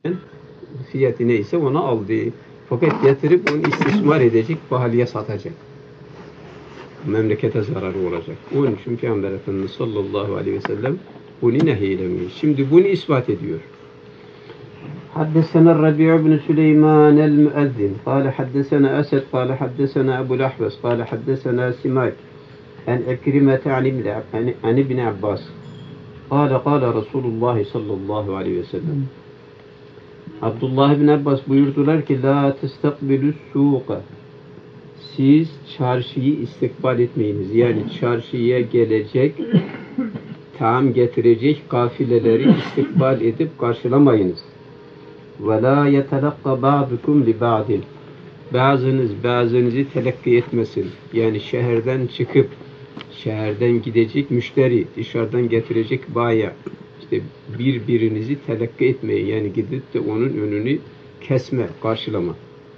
fiyatı neyse onu aldı. Fakat getirip onu istismar edecek, pahalıya satacak. Memlekete zararı olacak. Onun için Peygamber Efendimiz sallallahu aleyhi ve sellem bunu nehyeylemiş. Şimdi bunu ispat ediyor. حدثنا الربيع بن سليمان المؤذن قال حدثنا أسد قال حدثنا أبو الأحوص قال حدثنا سماك عن عكرمة عن ابن عباس قال قال رسول الله صلى الله عليه وسلم Abdullah ibn Abbas buyurdular ki la testakbilü suqa, siz çarşıyı istikbal etmeyiniz. Yani çarşıya gelecek, taam getirecek kafileleri istikbal edip karşılamayınız. Ve la yetelakka ba'dukum li ba'din, bazınız bazınızı telakki etmesin. Yani şehirden çıkıp şehirden gidecek müşteri, dışarıdan getirecek baya, İşte birbirinizi telakki etmeyin. Yani gidip de onun önünü kesme, karşılama.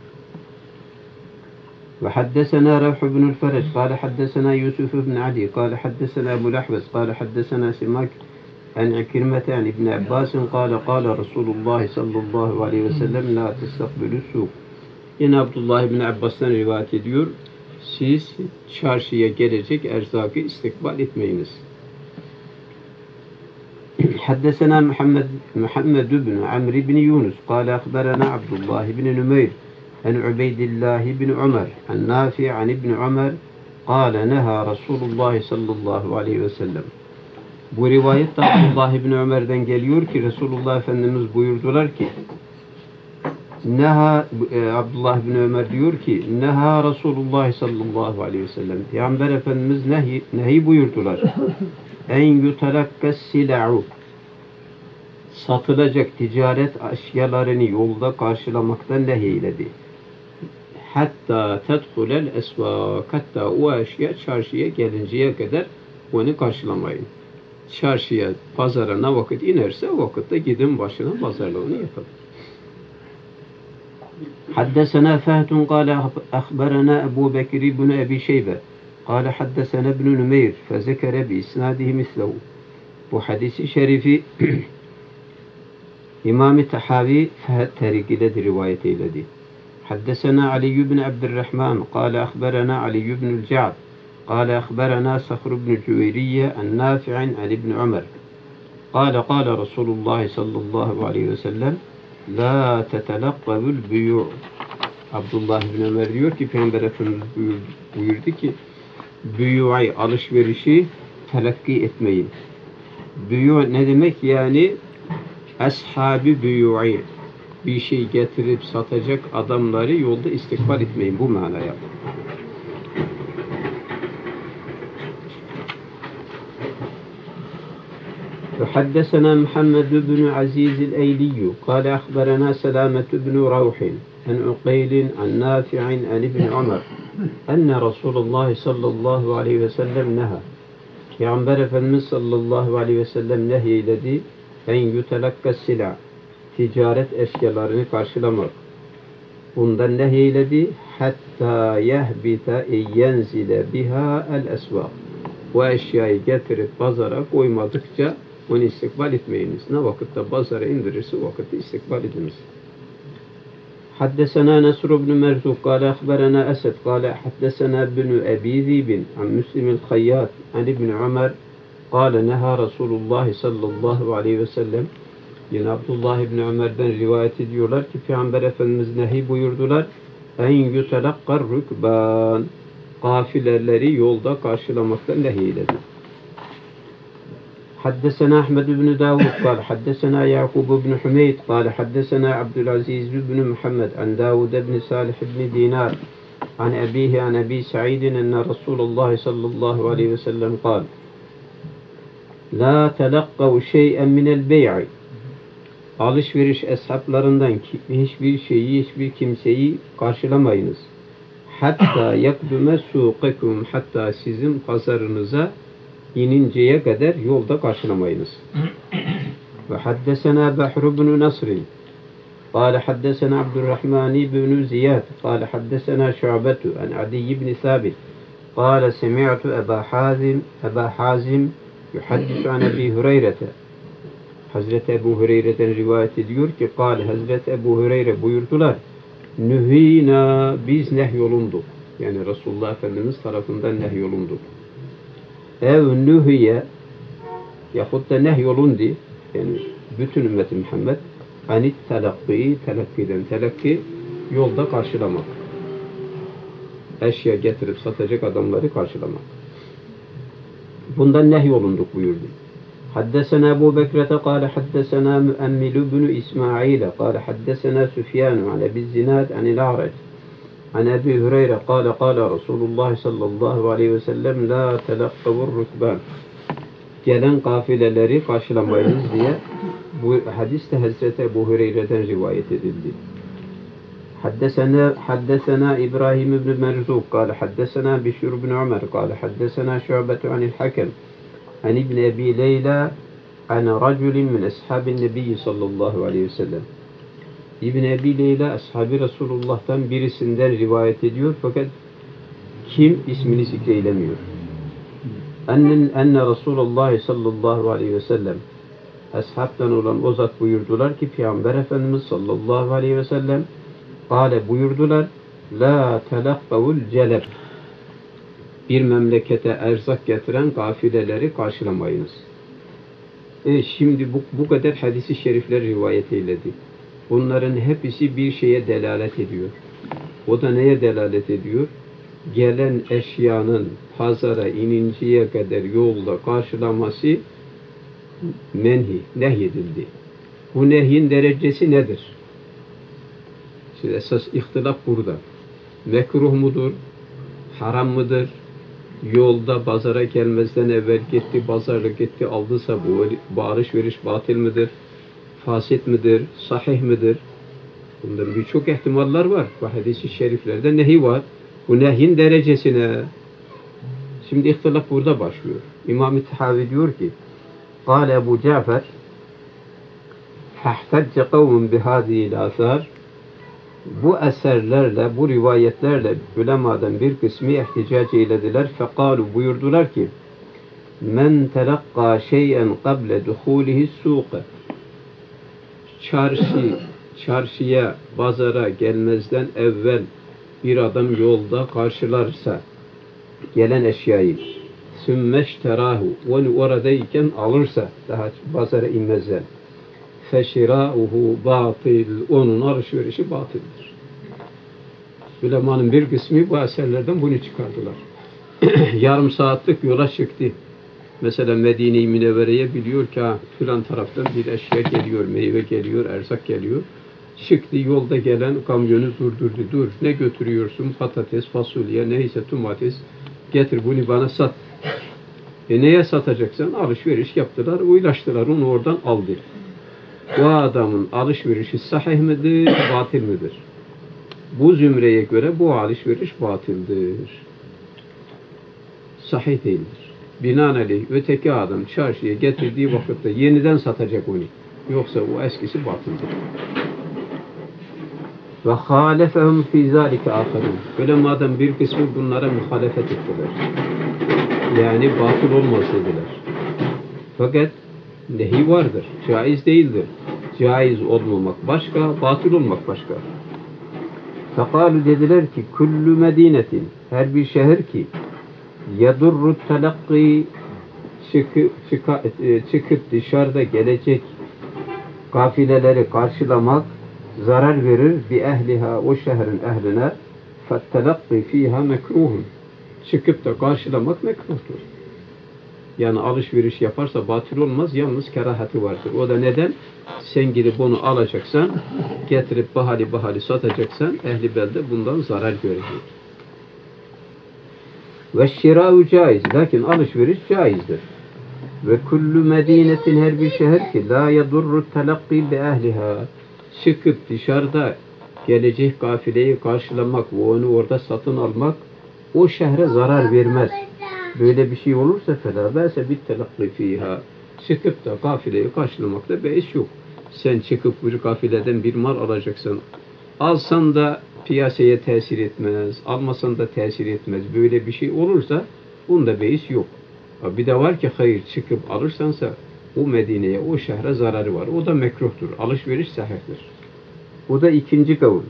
Ve haddesena Ravh ibn el-Ferec قال حدثنا يوسف بن علي قال حدثنا أبو الأحوص قال حدثنا سماك عن عكرمة عن ابن عباس قال قال رسول الله صلى الله عليه وسلم لا تستقبلوا السوق. Yine Abdullah ibn Abbas'tan rivayet ediyor. Siz çarşıya gelecek erzakı istikbal etmeyiniz. حدثنا محمد بن عمرو بن يونس قال أخبرنا عبد الله بن نمير عن عبيد الله بن عمر عن نافع عن ابن عمر قال نهى رسول الله صلى الله عليه وسلم. Bu rivayet Abdullah ibn Ömer'den geliyor ki Resulullah Efendimiz buyurdular ki Abdullah ibn Ömer diyor ki neha Resulullah sallallahu aleyhi ve sellem, Peygamber Efendimiz nehi buyurdular. En yutalakkas sila'u, satılacak ticaret eşyalarını yolda karşılamaktan nehyiledi. Hatta tedhulel esvak, hatta o eşya çarşıya gelinceye kadar onu karşılamayın. Çarşıya, pazara ne vakit inerse o vakitte gidin başına pazarlığını yapın. حدثنا فهد قال أخبرنا أبو بكر بن أبي شيبة قال حدثنا ابن نمير فذكر بإسناده مثله. Bu hadisi şerifi İmam-ı Tahavi Fehd tarikiyle rivayet eyledi. Haddesena Ali ibn Abdurrahman قال أخبرنا علي بن الجعد قال أخبرنا صخر بن جويرية عن نافع عن ابن عمر قال قال رسول الله صلى الله عليه وسلم la tetelakkabül büyû. Abdullah ibn Ömer diyor ki Peygamber Efendimiz buyurdu ki büyû'ayı, alışverişi telakki etmeyin. Büyû ne demek? Yani ashab-ı büyû'i, bir şey getirip satacak adamları yolda istikbal etmeyin. Bu manaya. حدثنا محمد بن عزيز الأيلي قال أخبرنا سلامة بن روح عن عقيل عن نافع عن ابن عمر أن رسول الله صلى الله عليه وسلم نهى. Peygamber Efendimiz sallallahu aleyhi ve sellem nehyeledi. En yutelakka silah, ticaret eşyalarını karşılamak. Bundan nehyeledi. Hatta yehbita yenzile biha el esvak. Bu eşyayı getirip pazara koymadıkça onu istikbal etmeyiniz. Ne vakitte pazara indirirse o vakitte istikbal ediniz. Haddesena Nesr ibn Merzuk قال أخبرنا أسد قال حدثنا ابن أبي ذئب عن مسلم الخياط عن ابن عمر قال نهى رسول الله صلى الله عليه وسلم. Yine Abdullah ibn Ömer'den rivayet ediyorlar ki Peygamber Efendimiz nehi buyurdular. En yutelakkar rükban, kafileleri yolda karşılamaktan nehyiledi. حدثنا أحمد بن داود قال حدثنا يعقوب بن حميد قال حدثنا عبد العزيز بن محمد عن داود بن صالح بن دينار عن أبيه عن أبي سعيد أن رسول الله صلى الله عليه وسلم قال لا تلقوا شيئا من البيع. Alışveriş eshaplarından hiçbir şeyi, hiçbir kimseyi karşılamayınız. Hatta yakdume suqekum, hatta sizin pazarınıza ininceye kadar yolda karşılamayınız. Ve haddesena Bahr ibn Nasr قال حدثنا عبد الرحمن بن زياد قال حدثنا شعبة عن عدي بن ثابت قال سمعت أبا حازم يحدث عن أبي هريرة Hazreti Ebu Hureyre'den rivayet ediyor ki Hazreti Ebu Hureyre buyurdular. Nühina, biz nehyolunduk. Yani Resulullah Efendimiz tarafından nehyolunduk. Ev nühiye yahut da nehyolundi, yani bütün ümmeti Muhammed anit telakki, telakkiden telakki, yolda karşılamak. Eşya getirip satacak adamları karşılamak. Bundan nehyolunduk buyurdu. Haddesena Ebu Bekrete kâle haddesena Müemmilü bin İsmail'e kâle haddesena Süfyanu an Ebi Zinad anil A'rac an Ebi Hureyre kâle Resulullah sallallahu aleyhi ve sellem la telakkavur rükban, gelen kafileleri karşılamayınız diye bu hadis de Hazreti Ebu Hureyre'den rivayet edildi. حدثنا إبراهيم بن مرزوق قال حدثنا بشير بن عمر قال حدثنا شعبة عن الحكم عن ابن أبي ليلى عن رجل من أصحاب النبي صلى الله عليه وسلم. İbn Ebi Leyla ashabi Resulullah'tan birisinden rivayet ediyor fakat kim ismini zikreylemiyor. Enne Resulullah sallallahu aleyhi ve sellem, ashabtan olan o zat buyurdular ki Peygamber Efendimiz sallallahu aleyhi ve sellem buyurdular, la telakkavul celeb, bir memlekete erzak getiren kafileleri karşılamayınız. Şimdi bu kadar hadisi şerifler rivayet eyledi. Bunların hepsi bir şeye delalet ediyor. O da neye delalet ediyor? Gelen eşyanın pazara ininceye kadar yolda karşılaması nehyedildi. Bu nehyin derecesi nedir? Şimdi esas ihtilaf burada. Mekruh mudur? Haram mıdır? Yolda pazara gelmezden evvel gitti, pazarlık etti, aldıysa bu alışveriş batıl mıdır? Fasit midir? Sahih midir? Bunların birçok ihtimaller var. Bu hadis-i şeriflerde nehi var. Bu nehyin derecesine. Şimdi ihtilaf burada başlıyor. İmam-ı Tahavi diyor ki Kâle Ebu Cafer فَاحْتَجَّ قَوْمٌ بِهَذِهِ الْآثَارِ, bu eserlerle, bu rivayetlerle ulemadan bir kısmı ihticac eylediler. Fekalu, buyurdular ki men telakka şeyen kable duhulihi suqe, çarşıya, pazara gelmezden evvel bir adam yolda karşılarsa gelen eşyayı sümmeşterahu, onu oradayken alırsa, daha pazara inmezden, feşirauhu batil, onun alışverişi batıldır. Ulemanın bir kısmı bu eserlerden bunu çıkardılar. Yarım saatlik yola çıktı. Mesela Medine-i Münevvere'ye biliyor ki filan taraftan bir eşya geliyor, meyve geliyor, erzak geliyor. Çıktı, yolda gelen kamyonu durdurdu. Dur, ne götürüyorsun? Patates, fasulye, neyse domates, getir bunu bana sat. Neye satacaksan? Alışveriş yaptılar, uylaştılar, onu oradan aldı. Bu adamın alışverişi sahih midir, batıl midir? Bu zümreye göre bu alışveriş batıldır. Sahih değildir. Binaenaleyh öteki adam çarşıya getirdiği vakitte yeniden satacak onu. Yoksa o eskisi batıldır. Ve halefehum fî zâlike âferûn. Ulemadan bir kısmı bunlara muhalefet ettiler. Yani batıl olmaz dediler. Fakat nehi vardır. Caiz değildir. Caiz olmamak başka, batıl olmak başka. Fekalu, dediler ki kullu medinetin, her bir şehir ki yadurru telakki, çıkıp dışarıda gelecek kafileleri karşılamak zarar verir bi ehliha, o şehrin ehline, fettelakki fiha mekruhun, çıkıp da karşılamak mekruhtur. Yani alışveriş yaparsa batıl olmaz, yalnız kerahati vardır. O da neden? Sen gidip onu alacaksan, getirip bahali satacaksan, ehli belde bundan zarar görecek. Ve şirâ'u caiz, lakin alışveriş caizdir. Ve kullu medinetin, her bir şehir ki la yadurru telakki bi ehliha, çıkıp dışarıda gelecek kafileyi karşılamak ve onu orada satın almak o şehre zarar vermez. Böyle bir şey olursa fela bâse bit telakki fîhâ, çıkıp da kafileyi karşılamakta beis yok. Sen çıkıp bir kafileden bir mal alacaksan, alsan da piyasaya tesir etmez, almasan da tesir etmez. Böyle bir şey olursa bunda beis yok. Bir de var ki hayır, çıkıp alırsansa o Medine'ye, o şehre zararı var. O da mekruhtur. Alışveriş sahihtir. O da ikinci kavul.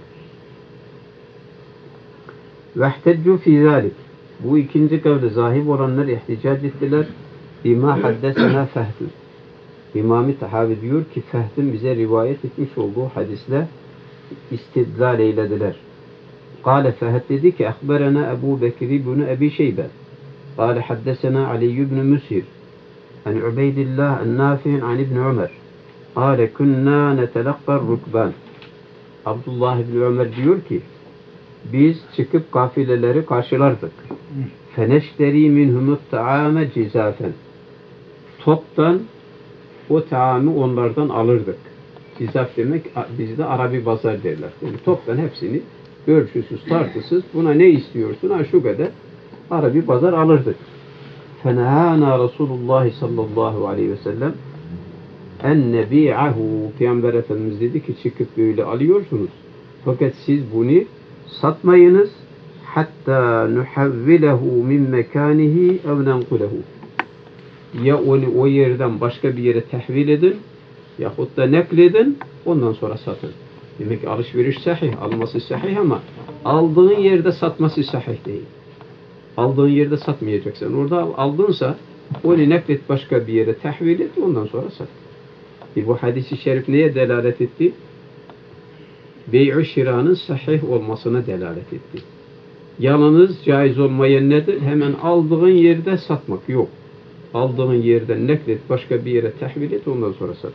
Vehteccu fî zâlik. Bu ikinci kavle zahib olanlar ihticac ettiler. Bima haddesena Fehdun. İmam-ı Tahavi diyor ki Fehdun bize rivayet etmiş olduğu hadisle istidlal eylediler. Kâle Fehd dedi ki Ehberena Ebu Bekir ibn Ebi Şeybe. Kâle haddesena Ali ibn Müshir. An Ubeydillah en-Nafi' an İbn Ömer. Kâle kunnâ netelekkar rukban. Abdullah ibn Ömer diyor ki biz çıkıp kafileleri karşılardık. Feneşteri minhumut ta'ame cizafen. Toptan o taamı onlardan alırdık. Cizaf demek bizde Arabi pazar derler. Yani toptan hepsini ölçüsüz, tartısız buna ne istiyorsun? Ha şu kadar Arabi pazar alırdık. Fenehâna Resulullah sallallahu aleyhi ve sellem en nebi'ahu. Peygamber Efendimiz dedi ki çıkıp böyle alıyorsunuz. Fakat siz bunu satmayınız. Hatta nuhavvilehu min mekanihi ev nenkulehu. Ya onu o yerden başka bir yere tehvil edin yahut da nekledin ondan sonra satın. Demek ki alışveriş sahih, alması sahih ama aldığın yerde satması sahih değil. Aldığın yerde satmayacaksın. Orada aldınsa onu neklet başka bir yere tehvil et ondan sonra sat. Bu hadis-i şerif neye delalet etti? Bey-i şiranın sahih olmasına delalet etti. Yalnız caiz olmayan nedir? Hemen aldığın yerde satmak yok. Aldığın yerden neklet başka bir yere tehvil et ondan sonra sat.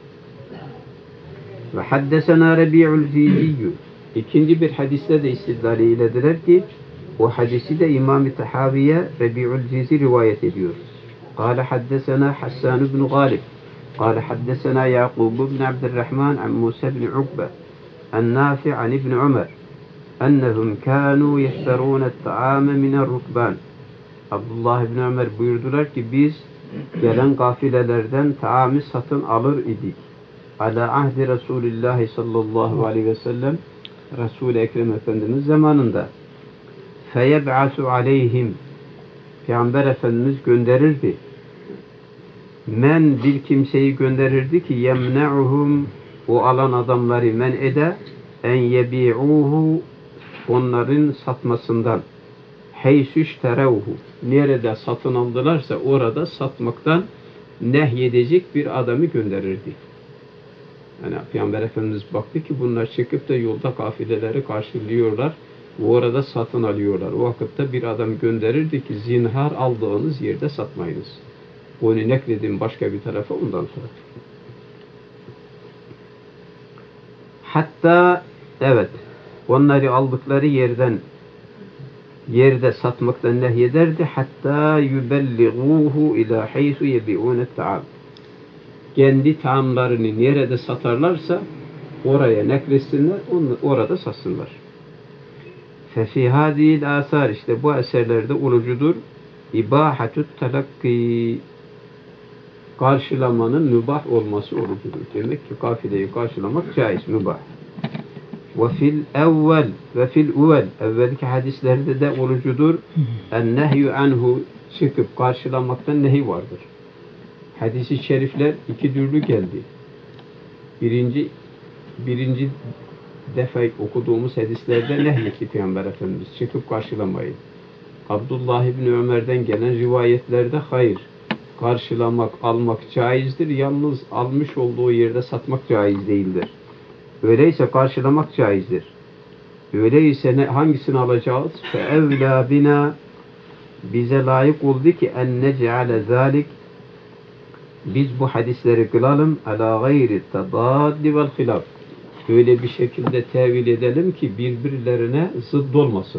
Ve haddesena Rabi'ul Ciziyyü. İkinci bir hadiste de istidlal eylediler ki o hadisi de İmam-ı Tahaviye Rabi'ul Cizi rivayet ediyor. Kâle haddesena Hassan ibn Galib. Kâle haddesena Yakub ibn Abdurrahman an Musa ibn Ukbe. En-Nafi' an İbn Ömer. Ennehum kânû yehterûne ta'âme mine'r-rukbân. Abdullah ibn Ömer buyurdular ki biz gelen kafilelerden taamı satın alır idik. Ala ahdi Resulullah sallallahu aleyhi ve sellem Resul-i Ekrem Efendimiz zamanında. Feyeb'asu aleyhim. Peygamber Efendimiz gönderirdi. Men bir kimseyi gönderirdi ki yemne'uhum o alan adamları men ede en yebi'uhu onların satmasından. Heysüş terevhu. Nerede satın aldılarsa orada satmaktan nehyedecek bir adamı gönderirdi. Yani Peygamber Efendimiz baktı ki bunlar çıkıp da yolda kafileleri karşılıyorlar. Orada satın alıyorlar. O vakitte bir adam gönderirdi ki zinhar aldığınız yerde satmayınız. Onu nekledin başka bir tarafa ondan sonra. Hatta evet onları aldıkları yerde satmaktan nehyederdi. Hatta yubellighuhu ila haythu yebi'unet ta'am. Kendi taamlarını nerede satarlarsa oraya nekletsinler, orada satsınlar. Fefi hadil asar işte bu eserlerde olucudur. İbahatut telakki karşılamanın mübah olması olucudur. Demek ki kafileyi karşılamak caiz, mübah. Ve fil evvel evvelki hadislerde de olucudur. En nehyü anhu çıkıp karşılamaktan nehi vardır. Hadis-i şerifler iki türlü geldi. Birinci defa okuduğumuz hadislerde nehyetti Peygamber Efendimiz çıkıp karşılamayın. Abdullah İbni Ömer'den gelen rivayetlerde hayır. Karşılamak, almak caizdir. Yalnız almış olduğu yerde satmak caiz değildir. Öyleyse karşılamak caizdir. Öyleyse hangisini alacağız? فَاَوْلَا بِنَا bize layık oldu ki en nec'ale zalik biz bu hadisleri kılalım ala gayri tadaddi vel hilaf. Öyle bir şekilde tevil edelim ki birbirlerine zıdd olmasın.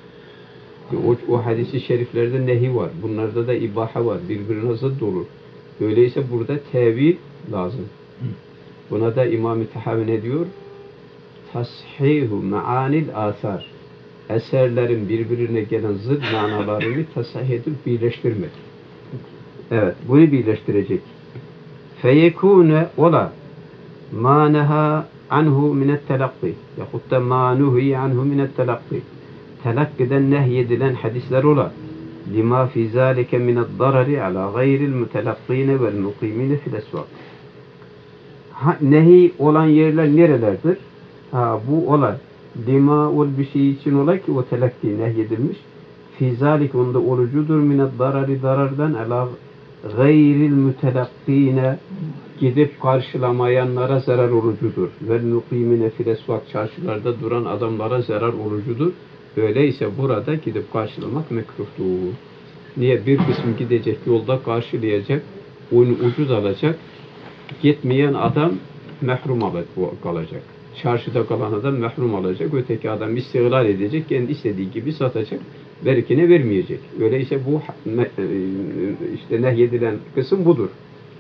O hadis-i şeriflerde nehi var. Bunlarda da ibaha var. Birbirine zıdd olur. Öyleyse burada tevil lazım. Buna da İmam-ı Tahavi ne diyor? Tashihu ma'anil asar. Eserlerin birbirine gelen zıd manalarını tasahih edip birleştirmek. Evet, bunu birleştirecek. Feyekûne ola mâ neha anhu minet telakki yahut da mâ nuhi anhu minet telakki. Telakkiden nehyedilen hadisler ola. lima fi zalike min ad-darari ala gayril mutelaqqine vel muqimine fil esvak. Nehi olan yerler nerelerdir? Bu olay. Lima ol bir şey için olay ki o telakki nehyedilmiş. Fi zalik onda olucudur mined darari darardan ala gayril mutelaqqine gidip karşılamayanlara zarar olucudur. Vel mukimine fil esvak çarşılarda duran adamlara zarar olucudur. Öyleyse burada gidip karşılamak mekruhtur. Niye? Bir kısım gidecek yolda karşılayacak, onu ucuz alacak. Gitmeyen adam mehrum kalacak. Çarşıda kalan adam mehrum alacak. Öteki adam istihlal edecek. Kendi istediği gibi satacak. Berikine vermeyecek. Öyleyse bu işte nehyedilen kısım budur.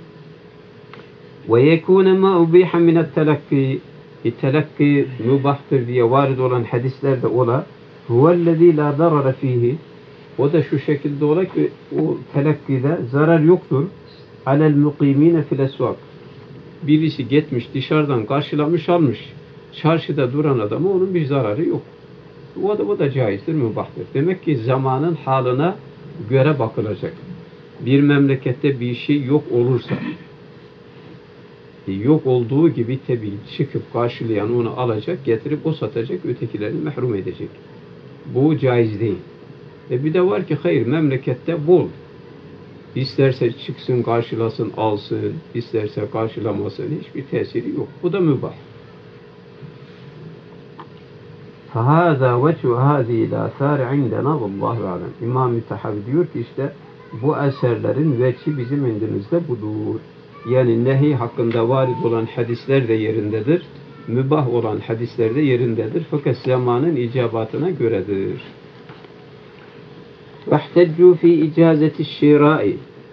Ve yekûne mâ ubîhe minet telakki. Telakki mübahtır diye varid olan hadislerde ola. Huvellezî lâ darara fîhî. O da şu şekilde ola ki o telakkide zarar yoktur. Alel mukîmîne fil esvak. Birisi gitmiş dışarıdan karşılamış almış. Çarşıda duran adamı onun bir zararı yok. O da caizdir, mübahtır. Demek ki zamanın haline göre bakılacak. Bir memlekette bir şey yok olursa, yok olduğu gibi tabii çıkıp karşılayan onu alacak, getirip o satacak, ötekilerini mehrum edecek. Bu caiz değil. Bir de var ki hayır, memlekette bol. İsterse çıksın, karşılasın, alsın, isterse karşılamasın, hiçbir tesiri yok. Bu da mübah. فَهَذَا وَجْهُ هَذِهِ الْآثَارِ عِنْدَنَا وَاللّٰهُ عَلَمْ. İmam-ı Tahavi diyor ki işte bu eserlerin veçhi bizim indimizde budur. Yani nehi hakkında varid olan hadisler de yerindedir. Mübah olan hadisler de yerindedir. Fakat zamanın icabatına göredir. وَاحْتَجُّوا فِي اِجَازَةِ الشِّرَاءِ.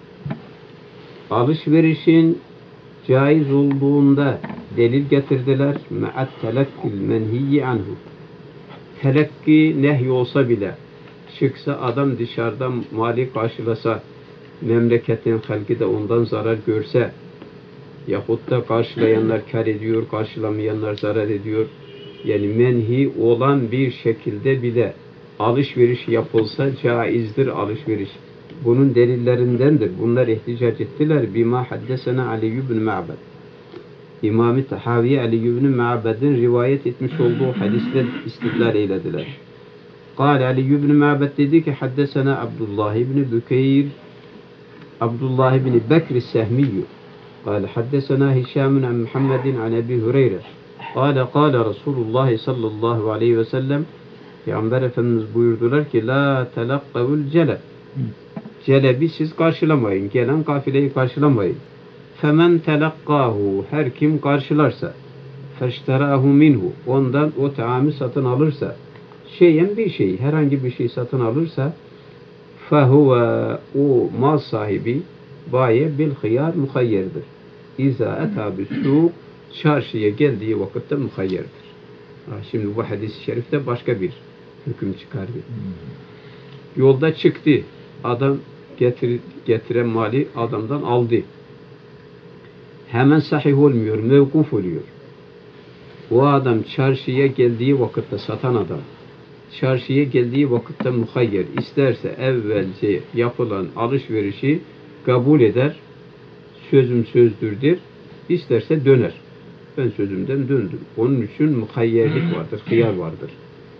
Alışverişin caiz olduğunda delil getirdiler. مَعَ التَّلَكِّ الْمَنْهِيِّ عَنْهُ. Telakki nehy olsa bile, çıksa adam dışarıdan mali karşılasa, memleketin halkı da ondan zarar görse, yahut da karşılayanlar kar ediyor, karşılamayanlar zarar ediyor. Yani menhi olan bir şekilde bile alışveriş yapılsa caizdir alışveriş. Bunun delillerindendir. Bunlar ihticac ettiler. Bima haddesena Ali ibn Ma'bad. İmam-ı Tahavi Ali ibn Ma'bad'ın rivayet etmiş olduğu hadisler istidlal eylediler. Kâle Ali ibn Ma'bad dedi ki haddesena Abdullah ibn Bükeyr Abdullah ibn Bekr Sehmiyyü. Kâle haddesena Hişâmun an Muhammedin an Ebi Hureyre. Kâle Resulullah sallallahu aleyhi ve sellem Peygamber Efendimiz buyurdular ki la telakkavul celeb. Celebi siz karşılamayın. Gelen kafileyi karşılamayın. Femen telakkahu. Her kim karşılarsa feşterahu minhu. Ondan o taamı satın alırsa şeyen bir şey, herhangi bir şey satın alırsa fehuve o mal sahibi baye bil hıyar muhayyerdir. İza eta bis-sûk çarşıya geldiği vakitte muhayyerdir. Şimdi bu hadis-i şerifte başka bir hüküm çıkardı. Yolda çıktı. Adam getiren mali adamdan aldı. Hemen sahih olmuyor, mevkuf oluyor. O adam çarşıya geldiği vakitte satan adam, çarşıya geldiği vakitte muhayyer, isterse evvelce yapılan alışverişi kabul eder, sözüm sözdür der, isterse döner. Ben sözümden döndüm. Onun için muhayyerlik vardır, hıyar vardır.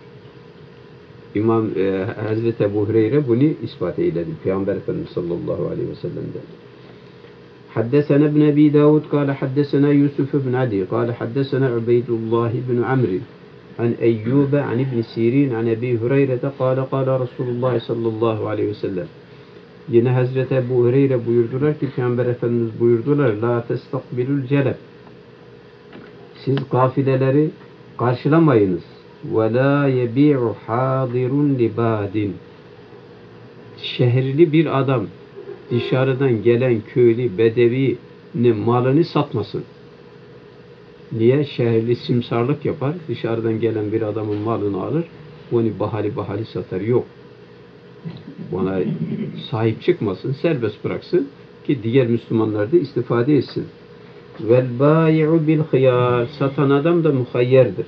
İmam Hazreti Ebu Hureyre bunu ispat eyledi. Peygamber Efendimiz sallallahu aleyhi ve sellem'den. حدثنا ابن أبي داود قال حدثنا يوسف بن علي قال حدثنا عبيد الله بن عمرو عن أيوب عن ابن سيرين عن أبي هريرة قال رسول الله صلى الله عليه وسلم. Yine Hazreti Ebu Hureyre buyurdular ki Peygamber Efendimiz buyurdular la testakbilul celeb. Siz kafileleri karşılamayınız. Ve la yebi'u hadirun libadin. Şehirli bir adam dışarıdan gelen köylü, bedevinin malını satmasın. Niye? Şehirli simsarlık yapar. Dışarıdan gelen bir adamın malını alır. Onu bahali satar. Yok. Ona sahip çıkmasın. Serbest bıraksın. Ki diğer Müslümanlar da istifade etsin. Vel bâi'u bil hıyar. Satan adam da muhayyerdir.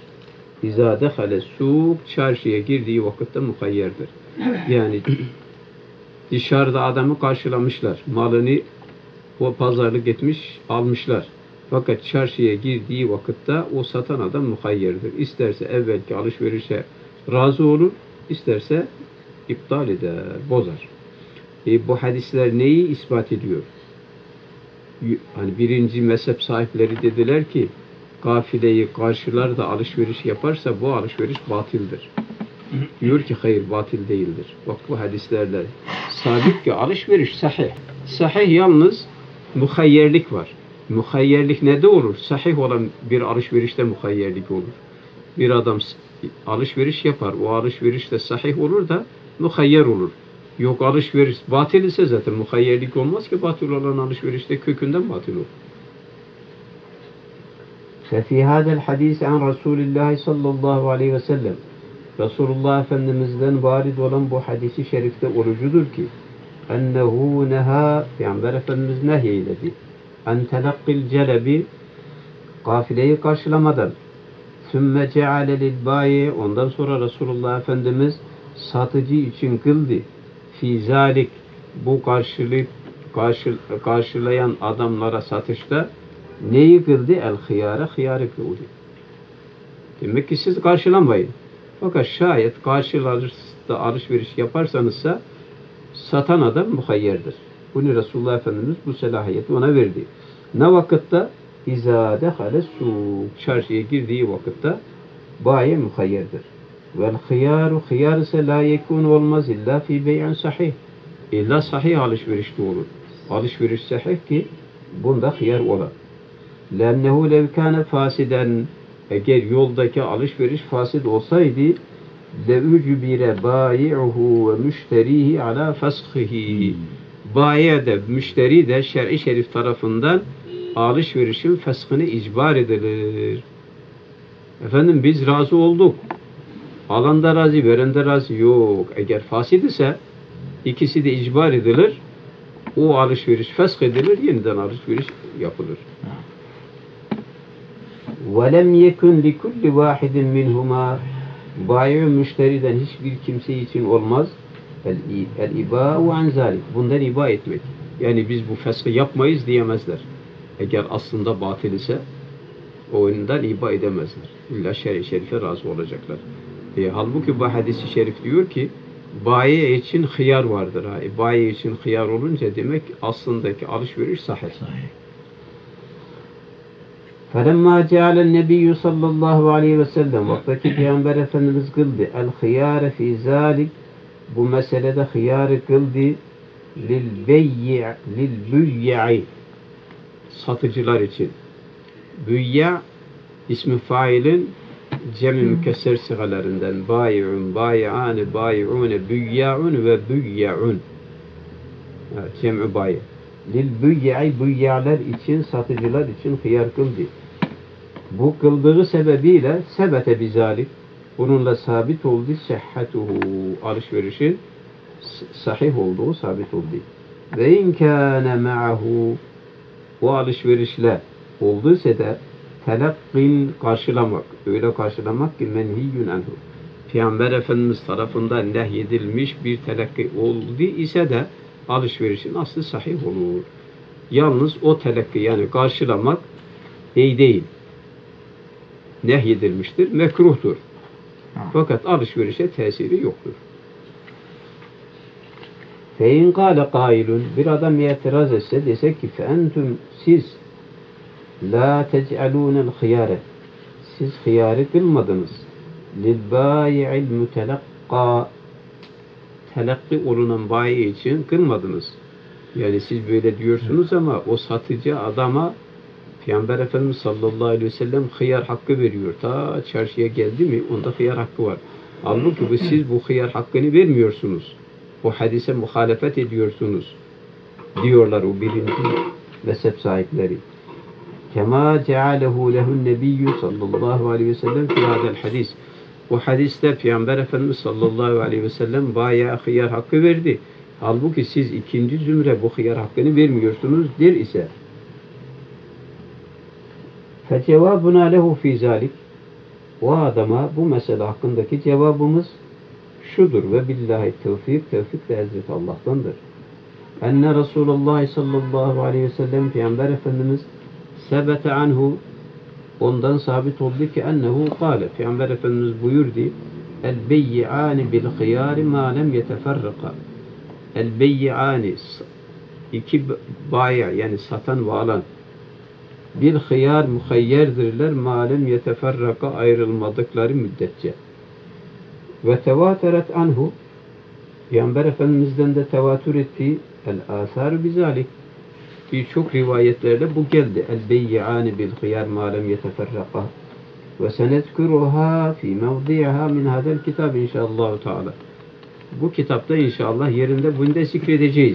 İzâ dehale sûk. Çarşıya girdiği vakitte muhayyerdir. Yani Dışarıda adamı karşılamışlar. Malını o pazarlık etmiş, almışlar. Fakat çarşıya girdiği vakitte o satan adam muhayyerdir. İsterse evvelki alışverişe razı olur, isterse iptal eder, bozar. Bu hadisler neyi ispat ediyor? Hani birinci mezhep sahipleri dediler ki kafileyi karşılar da alışveriş yaparsa bu alışveriş batildir. Diyor ki hayır, batil değildir. Bak bu hadislerle sabit ki alışveriş sahih. Sahih yalnız muhayyerlik var. Muhayyerlik ne de olur? Sahih olan bir alışverişte muhayyerlik olur. Bir adam alışveriş yapar. O alışveriş de sahih olur da muhayyer olur. Yok alışveriş batil ise zaten muhayyerlik olmaz ki, batil olan alışverişte kökünden batil olur. ففي هذا الحديث عن رسول الله صلى الله عليه وسلم Resulullah Efendimiz'den varid olan bu hadisi şerifte olucudur ki ennehu neha, Peygamber Efendimiz nehyeydi en telakkil celebi, kafileyi karşılamadan, sümme ceale lil bayi, ondan sonra Resulullah Efendimiz satıcı için kıldı fi zalik, bu karşılayan adamlara satışta neyi kıldı? El hıyara, hıyarı kıldı. Demek ki siz karşılamayın. Fakat şayet karşılarsa alışveriş yaparsanızsa satan adam muhayyerdir. Bunu Resulullah Efendimiz bu selahiyeti ona verdi. Ne vakitte? İzâ dehale sûk, çarşıya girdiği vakitte bayi muhayyerdir. Vel hıyâru, hıyar ise la yekûn, olmaz illa fî bey'in sahih. İlla sahih alışverişte olur. Alışveriş sahih ki bunda hıyar ola. Lennehu lev kâne fasiden, eğer yoldaki alışveriş fasid olsaydı levücübire bâyi'uhu ve müşterihi ala feskhihi. Bayi de müşteri de şer'i şerif tarafından alışverişin feshine icbar edilir. Efendim biz razı olduk. Alan da razı, veren de razı. Yok. Eğer fasid ise ikisi de icbar edilir. O alışveriş fesh edilir. Yeniden alışveriş yapılır. وَلَمْ يَكُنْ لِكُلِّ وَاحِدٍ مِنْهُمَا, bayi müşteriden hiçbir kimse için olmaz. El-ibâ'u an zâlik, bundan iba etmek. Yani biz bu feshi yapmayız diyemezler. Eğer aslında batıl ise oyundan iba edemezler. İlla şer'i şerife razı olacaklar. Halbuki bu hadisi şerif diyor ki bayi için hıyar vardır. Bayi için hıyar olunca demek aslındaki alışveriş sahih. فَلَمَّا جَعَلَ النَّبِيُّ sallallahu aleyhi ve sellem, vaktaki Peygamber Efendimiz kıldı el-hıyâre fî zâlik, bu meselede hıyarı kıldı lil-büyya'i, satıcılar için. Büyya ismi failin cem-i mükesser sigalerinden bâyi'un, bâyi'âne, bâyi'ûne, büyyâ'un ve büyyâ'un. Cem-i bâyi. Lil-büyya'i, büyyâ'ler için, satıcılar için hıyar kıldı. Bu kıldığı sebebiyle sebete bizalik, bununla sabit oldu sehhatuhu, alışverişin sahih olduğu sabit oldu. Ve in kâne ma'ahu, o alışverişle olduysa da telakkin, karşılamak, öyle karşılamak ki menhiyyun anhu, Peygamber Efendimiz tarafından nehyedilmiş bir telakki oldu ise de alışverişin aslı sahih olur. Yalnız o telakki, yani karşılamak iyi değil. Nehyedilmiştir, mekruhtur. Fakat alışverişe tesiri yoktur. Fein kâle kâilun, bir adam itiraz etse, dese ki feentum, siz la tec'alûnel hıyâre, siz hıyarı kılmadınız. Lil bâyi'il mütelakka, telakki olunan bayi için kılmadınız. Yani siz böyle diyorsunuz ama o satıcı adama Peygamber Efendimiz sallallahu aleyhi ve sellem hıyar hakkı veriyor. Ta çarşıya geldi mi onda hıyar hakkı var. Halbuki siz bu hıyar hakkını vermiyorsunuz. O hadise muhalefet ediyorsunuz. Diyorlar o birinci mezhep sahipleri. Kema cealehu lehun nebiyyü sallallahu aleyhi ve sellem fi hadel hadis. Bu hadiste Peygamber Efendimiz sallallahu aleyhi ve sellem bayağı hıyar hakkı verdi. Halbuki siz ikinci zümre bu hıyar hakkını vermiyorsunuz der ise فَجَوَابُنَا لَهُ فِي ذَٰلِكِ, o adama bu mesele hakkındaki cevabımız şudur ve billahi tevfik de Hazreti Allah'tandır. Enne Resulullah sallallahu aleyhi ve sellem Peygamber Efendimiz sebete anhu ondan sabit oldu ki ennehu kâle Peygamber Efendimiz buyurdu el beyyi'ani bil hıyâri mâ lem yeteferrika el beyyi'ani iki baya yani satan ve alan bil hıyar muhayyerdirler mâ lem yeteferraka ayrılmadıkları müddetçe ve tevateret anhu Peygamber Efendimiz'den de tevatür ettiği el-âsâru bizâlik birçok rivayetlerde bu geldi. El-beyyi'âni bil-hıyâr mâ lem yeteferraka ve senezkuruhâ fî mevdi'ihâ min hâzel kitâb inşallâhu teâlâ. Bu kitapta inşallah yerinde bunu da zikredeceğiz.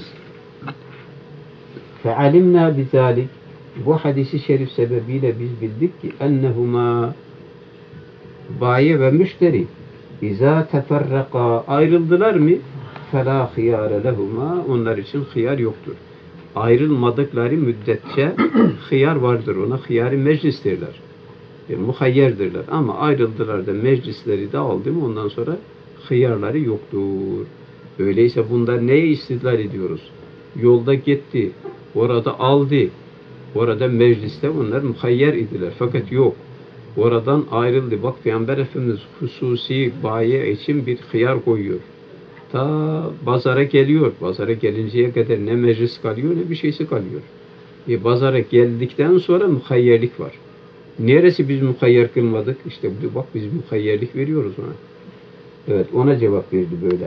Fe'alimnâ bizâlik bu hadisi şerif sebebiyle biz bildik ki ennehumâ bayi ve müşteri İzâ teferraka ayrıldılar mı felâ hıyâre lehumâ onlar için hıyar yoktur. Ayrılmadıkları müddetçe hıyar vardır. Ona hıyar-ı meclis derler. Muhayyerdirler. Ama ayrıldılar da meclisleri de aldı mı ondan sonra hıyarları yoktur. Öyleyse bunlar neye istidlal ediyoruz? Yolda gitti. Orada aldı. Orada mecliste onlar muhayyer idiler. Fakat yok. Oradan ayrıldı. Bak Peygamber Efendimiz hususi bayi için bir hıyar koyuyor. Ta pazara geliyor. Pazara gelinceye kadar ne meclis kalıyor ne bir şeysi kalıyor. Pazara geldikten sonra muhayyerlik var. Neresi biz muhayyer kılmadık? İşte bak biz muhayyerlik veriyoruz ona. Evet ona cevap verdi böyle.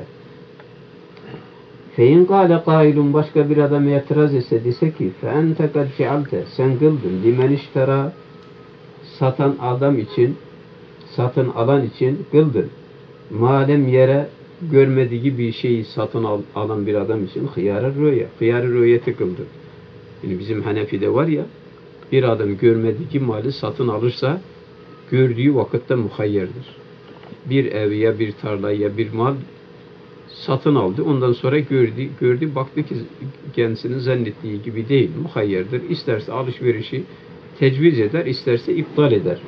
Fein kâle kâilun başka bir adam itiraz etse dese ki fe ente kad cealte sen kıldın limen iştera satan adam için satın alan için kıldın. Malem yere görmediği bir şeyi satın alan bir adam için hıyar-ı rüya. Hıyar-ı rüyeti kıldın. Yani bizim Hanefi'de var ya bir adam görmediği mali satın alırsa gördüğü vakitte muhayyerdir. Bir ev ya bir tarla ya bir mal satın aldı. Ondan sonra gördü baktı ki kendisinin zannettiği gibi değil. Muhayyerdir. İsterse alışverişi tecviz eder, isterse iptal eder.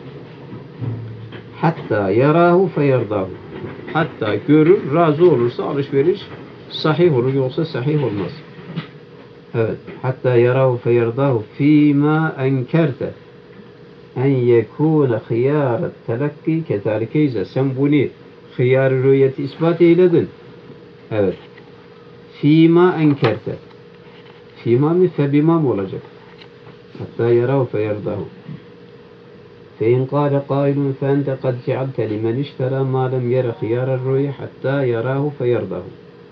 Hatta yarahu feyardahu. Hatta görür, razı olursa alışveriş sahih olur, yoksa sahih olmaz. Evet. Hatta yarahu feyardahu fîmâ enkerte en yekûne hıyâret telakki kezalikeyze. Sen bunu hıyâr-ı rüyeti ispat eyledin. Evet. Fîmâ enkerte. Fîmâ mı febimâ mı olacak? Hatta yarahu feyardahu. فإن قال قائل فأنت قد جعلت لمن اشترى ما لم ير خيار الرؤية حتى يراه فيرضاه.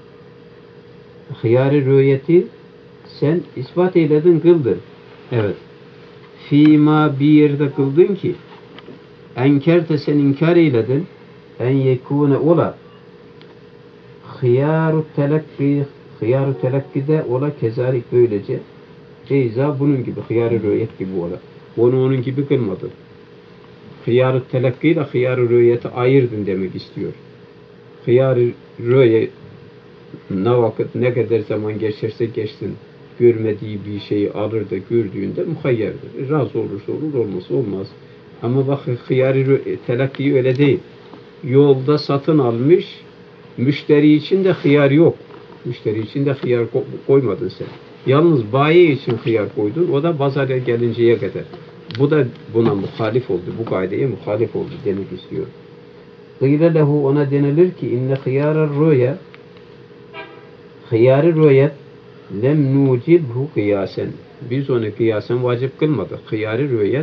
Hıyar-ı rüyeti sen ispat eyledin, kıldın. Evet. Fîmâ bir yerde kıldın ki enkerte sen inkar eyledin en yekûne ola hıyar-ı telakki hıyar-ı telakkide ola kezalik böylece ceyza bunun gibi hıyar-ı rüyet gibi ola. Onu onun gibi kılmadın. Hıyar-ı telakki ile hıyar-ı rüyeti ayırdın demek istiyor. Hıyar-ı rüyet ne vakit ne kadar zaman geçerse geçsin görmediği bir şeyi alır da gördüğünde muhayyerdir. Razı olursa olur, olmazsa olmaz. Ama bak hıyar-ı telakki öyle değil. Yolda satın almış, müşteri için de hıyar yok. Müşteri için de hıyar koymadın sen. Yalnız bayi için hıyar koydun. O da pazara gelinceye kadar. Bu da buna muhalif oldu. Bu kaideye muhalif oldu demek istiyor. Gıyle lehu ona denilir ki inne hıyar-ı rüya hıyar-ı rüyet lem nucibhu kıyasen. Biz onu kıyasen vacip kılmadık. Hıyar-ı rüyet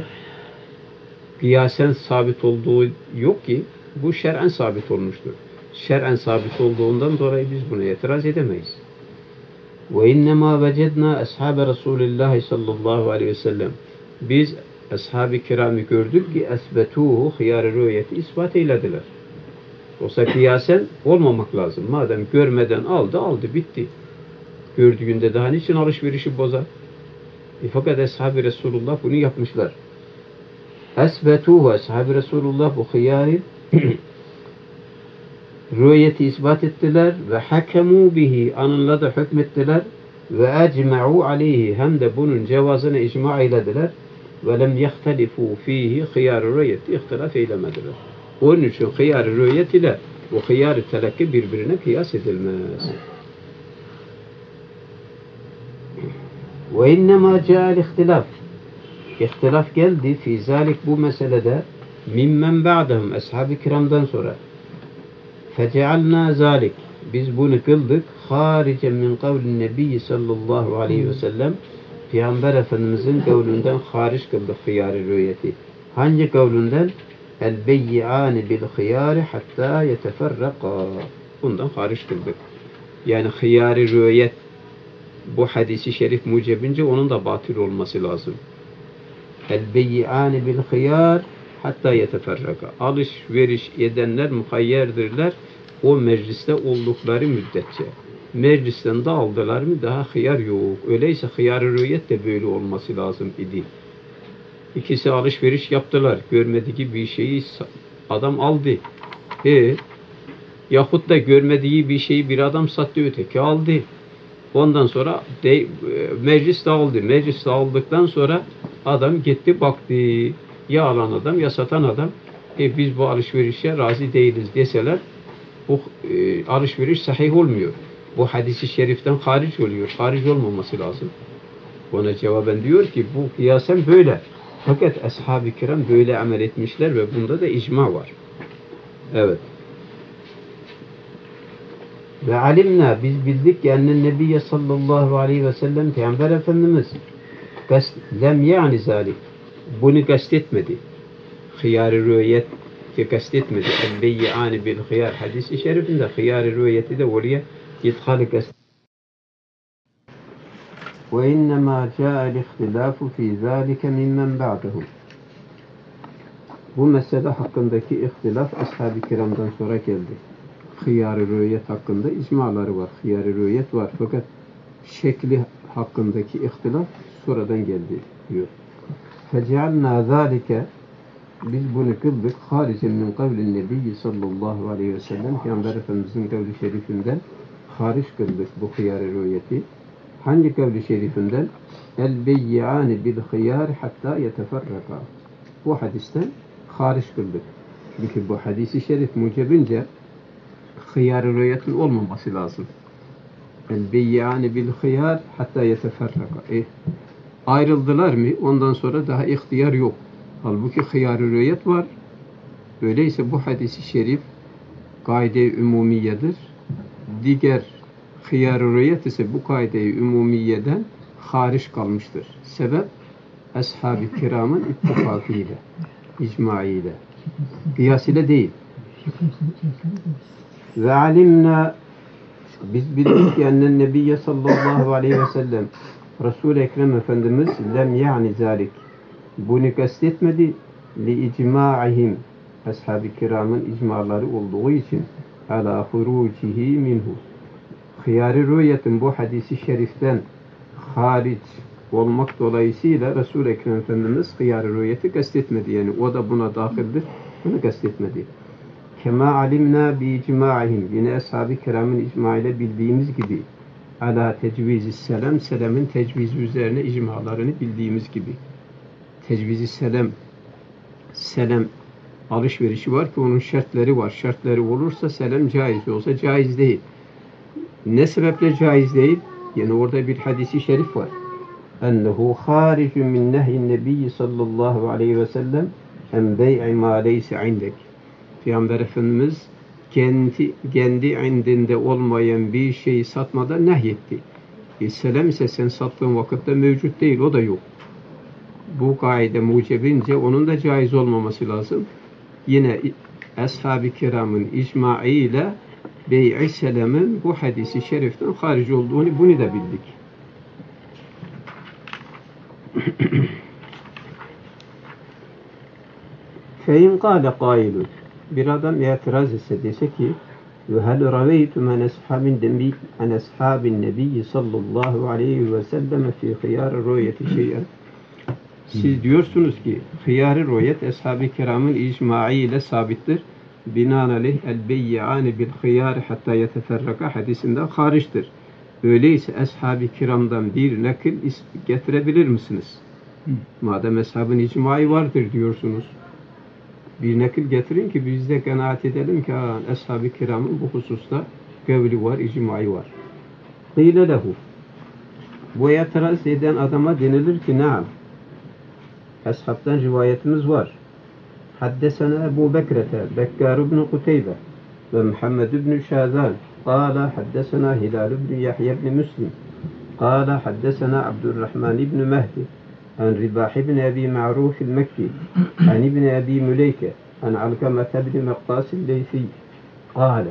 kıyasen sabit olduğu yok ki bu şer'en sabit olmuştur. Şer'en sabit olduğundan dolayı biz buna itiraz edemeyiz. Ve innemâ vecednâ ashâbe Resûlillâhi sallallahu aleyhi ve sellem. Biz ashab-ı kiramı gördük ki esbetûhu hıyar-ı rüyeti ispat eylediler. Oysa kıyasen olmamak lazım. Madem görmeden aldı bitti. Gördüğünde daha niçin alışverişi bozar? Fakat ashab-ı Resulullah bunu yapmışlar. Esbetûhu ashab-ı Resulullah bu hıyar-ı rüyeti ispat ettiler ve hakemû bihi anınla da hükmettiler ve ecme'û aleyhi hem de bunun cevazını icma eylediler ve lem yehtelifû fihi hıyar-ı rüyeti ihtilaf eylemediler. Onun için hıyar-ı rüyet ile Bu hıyar-ı telakki birbirine kıyas edilmez. Ve innemâ câel ihtilaf. İhtilaf geldi fi zalik bu meselede mimmen ba'dahum ashab-ı kiramdan sonra. Fecealnâ zalik. Biz bunu kıldık. Hârice min kavlin nebiyyi sallallahu aleyhi ve sellem. Peygamber Efendimizin kavlünden hariç kıldık hıyar-ı rüyeti. Hangi kavlünden? El beyyi'âni bil hıyâri hattâ yeteferraka. Bundan hariç kıldık. Yani hıyar-ı rüyet bu hadisi şerif mucebince onun da batıl olması lazım. El beyyi'âni bil hıyâr hatta yeteferraka. Alışveriş edenler muhayyerdirler o mecliste oldukları müddetçe. Meclisten dağıldılar mı daha hıyar yok. Öyleyse hıyar-ı rüyet de böyle olması lazım idi. İkisi alışveriş yaptılar. Görmediği bir şeyi adam aldı. Yahut da görmediği bir şeyi bir adam sattı, öteki aldı. Ondan sonra meclis dağıldı. Meclis dağıldıktan sonra adam gitti baktı. Ya alan adam ya satan adam biz bu alışverişe razı değiliz deseler bu alışveriş sahih olmuyor. Bu hadisi şeriften hariç oluyor. Hariç olmaması lazım. Ona cevaben diyor ki bu kıyasen böyle. Fakat ashab-ı kiram böyle amel etmişler ve bunda da icma var. Evet. Ve alimna biz bildik ki ennen nebiyye sallallahu aleyhi ve sellem Peygamber Efendimiz lem yani zalik. Bunu kastetmedi. Hıyar-ı rüyet kastetmedi. El-beyyi'ani bil hıyar hadisi şerifinde hıyar-ı rüyeti de oraya idhalı kastetmedi. Ve innemâ câ'el ihtilâfu fî zâlike mimmen ba'dahum. Bu mesele hakkındaki ihtilaf ashab-ı kiramdan sonra geldi. Hıyar-ı rüyet hakkında icmaları var. Hıyar-ı rüyet var. Fakat şekli hakkındaki ihtilaf sonradan geldi diyor. Fecealnâ zâlike biz bunu kıldık. Haricen min kavlin nebiyyi sallallahu aleyhi ve sellem Peygamber Efendimizin kavli şerifinden hariç kıldık bu hıyar-ı rüyeti. Hangi kavli şerifinden? El beyyi'ani bil hıyar hatta yeteferraka. Bu hadisten hariç kıldık. Çünkü bu hadisi şerif mucebince hıyar-ı rüyetin olmaması lazım. El beyyi'ani bil hıyar hatta yeteferraka. Ayrıldılar mı? Ondan sonra daha ihtiyar yok. Halbuki hıyar-ı rüyet var. Öyleyse bu hadisi şerif kaide-i ümumiyedir. Diğer hıyar-ı rüyet ise bu kaide-i umumiyeden hariç kalmıştır. Sebep ashab-ı kiramın ittifakıyla, icmaiyle. Kıyas ile değil. Ve alimna biz bildik ki ennen nebiyye sallallahu aleyhi ve sellem Resul-i Ekrem Efendimiz lem yani zalik. Bunu kastetmedi li icma'ihim ashab-ı kiramın icmaları olduğu için ala hurucihi minhu. Hıyar-ı rüyetin bu hadisi şeriften hariç olmak dolayısıyla Resul-i Ekrem Efendimiz hıyar-ı rüyeti kastetmedi. Yani o da buna dahildir. Bunu kastetmedi. Kema alimna bi icma'ihim. Yine ashab-ı kiramın icma ile bildiğimiz gibi ala tecviz-i selam, selamın tecvizi üzerine icmalarını bildiğimiz gibi. Tecviz-i selam alışverişi var ki onun şartları var. Şartları olursa selam caiz, olsa caiz değil. Ne sebeple caiz değil? Yani orada bir hadisi şerif var. Ennehu haricun min nehyin nebiyyi sallallahu aleyhi ve sellem en bey'i ma leyse indek. Peygamber Efendimiz kendi indinde olmayan bir şeyi satmadan nehyetti. Selam ise sen sattığın vakitte mevcut değil, o da yok. Bu kaide mucebince onun da caiz olmaması lazım. Yine ashab-ı kiramın icmaıyla bey'i selamın bu hadisi şeriften harici olduğunu bunu da bildik. Fein kâle kâilun. Bir adam itiraz etse dese ki وَهَلْ رَوَيْتُ مَنْ أَصْحَابِ النَّبِيِّ صَلَّى اللّٰهُ عَلَيْهِ وَسَلَّمَ فِي خِيَارِ الرُّؤْيَةِ شَيْئًا. Siz diyorsunuz ki hıyar-ı rüyet ashab-ı kiramın icma'i ile sabittir. Binaenaleyh el-beyyi'ani bil hıyar hatta yeteferraka hadisinden hariçtir. Öyleyse ashab-ı kiramdan bir nakil getirebilir misiniz? Madem ashabın icma'i vardır diyorsunuz. bir nakil getirin ki biz de kanaat edelim ki Ashab-ı Kiram'ın bu hususta kavli var, icmai var. Qîle lehu. Bu itiraz eden adama denilir ki naam. Ashabtan rivayetimiz var. Haddesena Ebu Bekrete, Bekkar ibn Kuteybe ve Muhammed ibn Şazan. Kâle haddesena Hilal ibn Yahya ibn Müslim. Kâle haddesena Abdurrahman ibn Mehdi. An Ribah ibn Abi Ma'ruf el-Mekki. An ibn Abi Müleyke. An Alkamet ibn Meqqas el-Leysi. Kâle.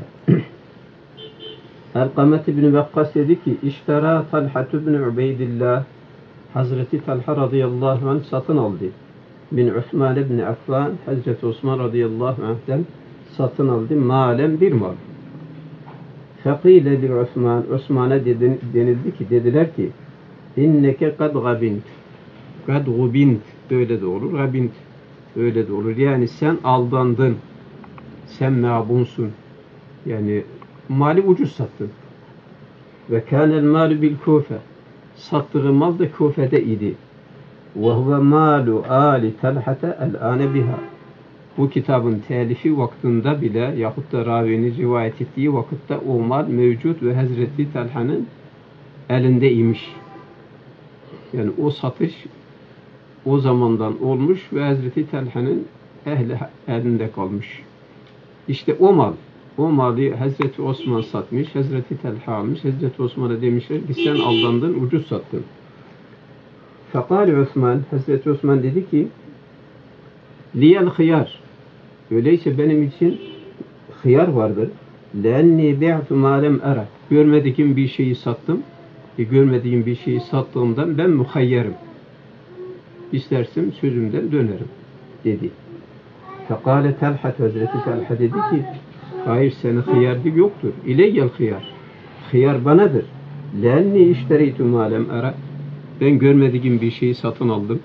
Alkamet ibn Meqqas dedi ki, İştara Talha ibn Ubeydillah. Hazreti Talha radıyallahu anh satın aldı. Bin Osman ibn Affan, Hazreti Osman radıyallahu anh'ten satın aldı. Malen bir mal. Fekile li Osman'a denildi ki, dediler ki, inneke kad gabint. Kad gubint, öyle de olur. Gabint, öyle de olur. Yani sen aldandın. Sen mabunsun. Yani mali ucuz sattın. Ve kânel mâlu bil Kufe. Sattığı mal da Kufe'de idi. Ve huve malu ali Talha'te el-âne biha. Bu kitabın telifi vaktinde bile yahut da ravinin rivayet ettiği vakitte o mal mevcut ve Hazreti Talha'nın elinde imiş. Yani o satış o zamandan olmuş ve Hazreti Talha'nın ehli elinde kalmış. İşte o malı Hazreti Osman satmış, Hazreti Talha almış. Hazreti Osman'a demişler ki sen aldandın, ucuz sattın. Fekâli Osman, Hazreti Osman dedi ki liyel hıyar. Öyleyse benim için hıyar vardır. Lenni bi'tu mâ lem era. Görmediğim bir şeyi sattım. Görmediğim bir şeyi sattığımdan ben muhayyerim. İstersem sözümden dönerim dedi. Fekâle Talha, Hazreti Talha dedi ki hayır, senin hıyardı yoktur. İleyyel hıyar. Hıyar banadır. Lenni iştereytu mâ lem era. Ben görmediğim bir şeyi satın aldım.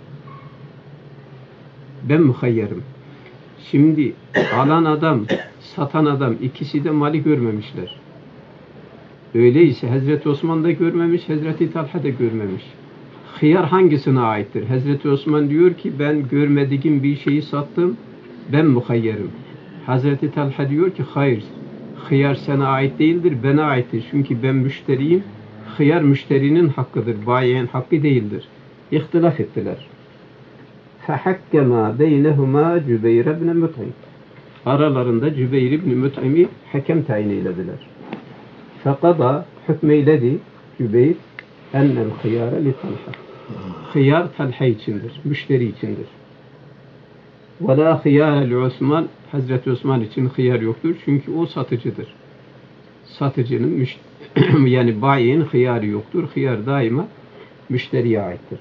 Ben muhayyerim. Şimdi alan adam, satan adam ikisi de mali görmemişler. Öyleyse Hazreti Osman da görmemiş, Hazreti Talha da görmemiş. Hıyar hangisine aittir? Hazreti Osman diyor ki ben görmediğim bir şeyi sattım, ben muhayyerim. Hazreti Talha diyor ki hayır, hıyar sana ait değildir, bana aittir. Çünkü ben müşteriyim, hıyar müşterinin hakkıdır, bayiyen hakkı değildir. İhtilaf ettiler. فَحَكَّمَا بَيْنَهُمَا Cübeyr ibn Mut'im. Aralarında Cübeyr ibn Mut'im'i hakem tayin eylediler. فَقَضَى hükmeyledi Cübeyr اَنَّ الْخِيَارَ لِتَلْحَ. Hıyar Talha içindir, müşteri içindir. وَلَا خِيَارَ لِعُثْمَانِ. Hazreti Osman için hıyar yoktur çünkü o satıcıdır. Satıcının yani bayiğin hıyarı yoktur. Hıyar daima müşteriye aittir.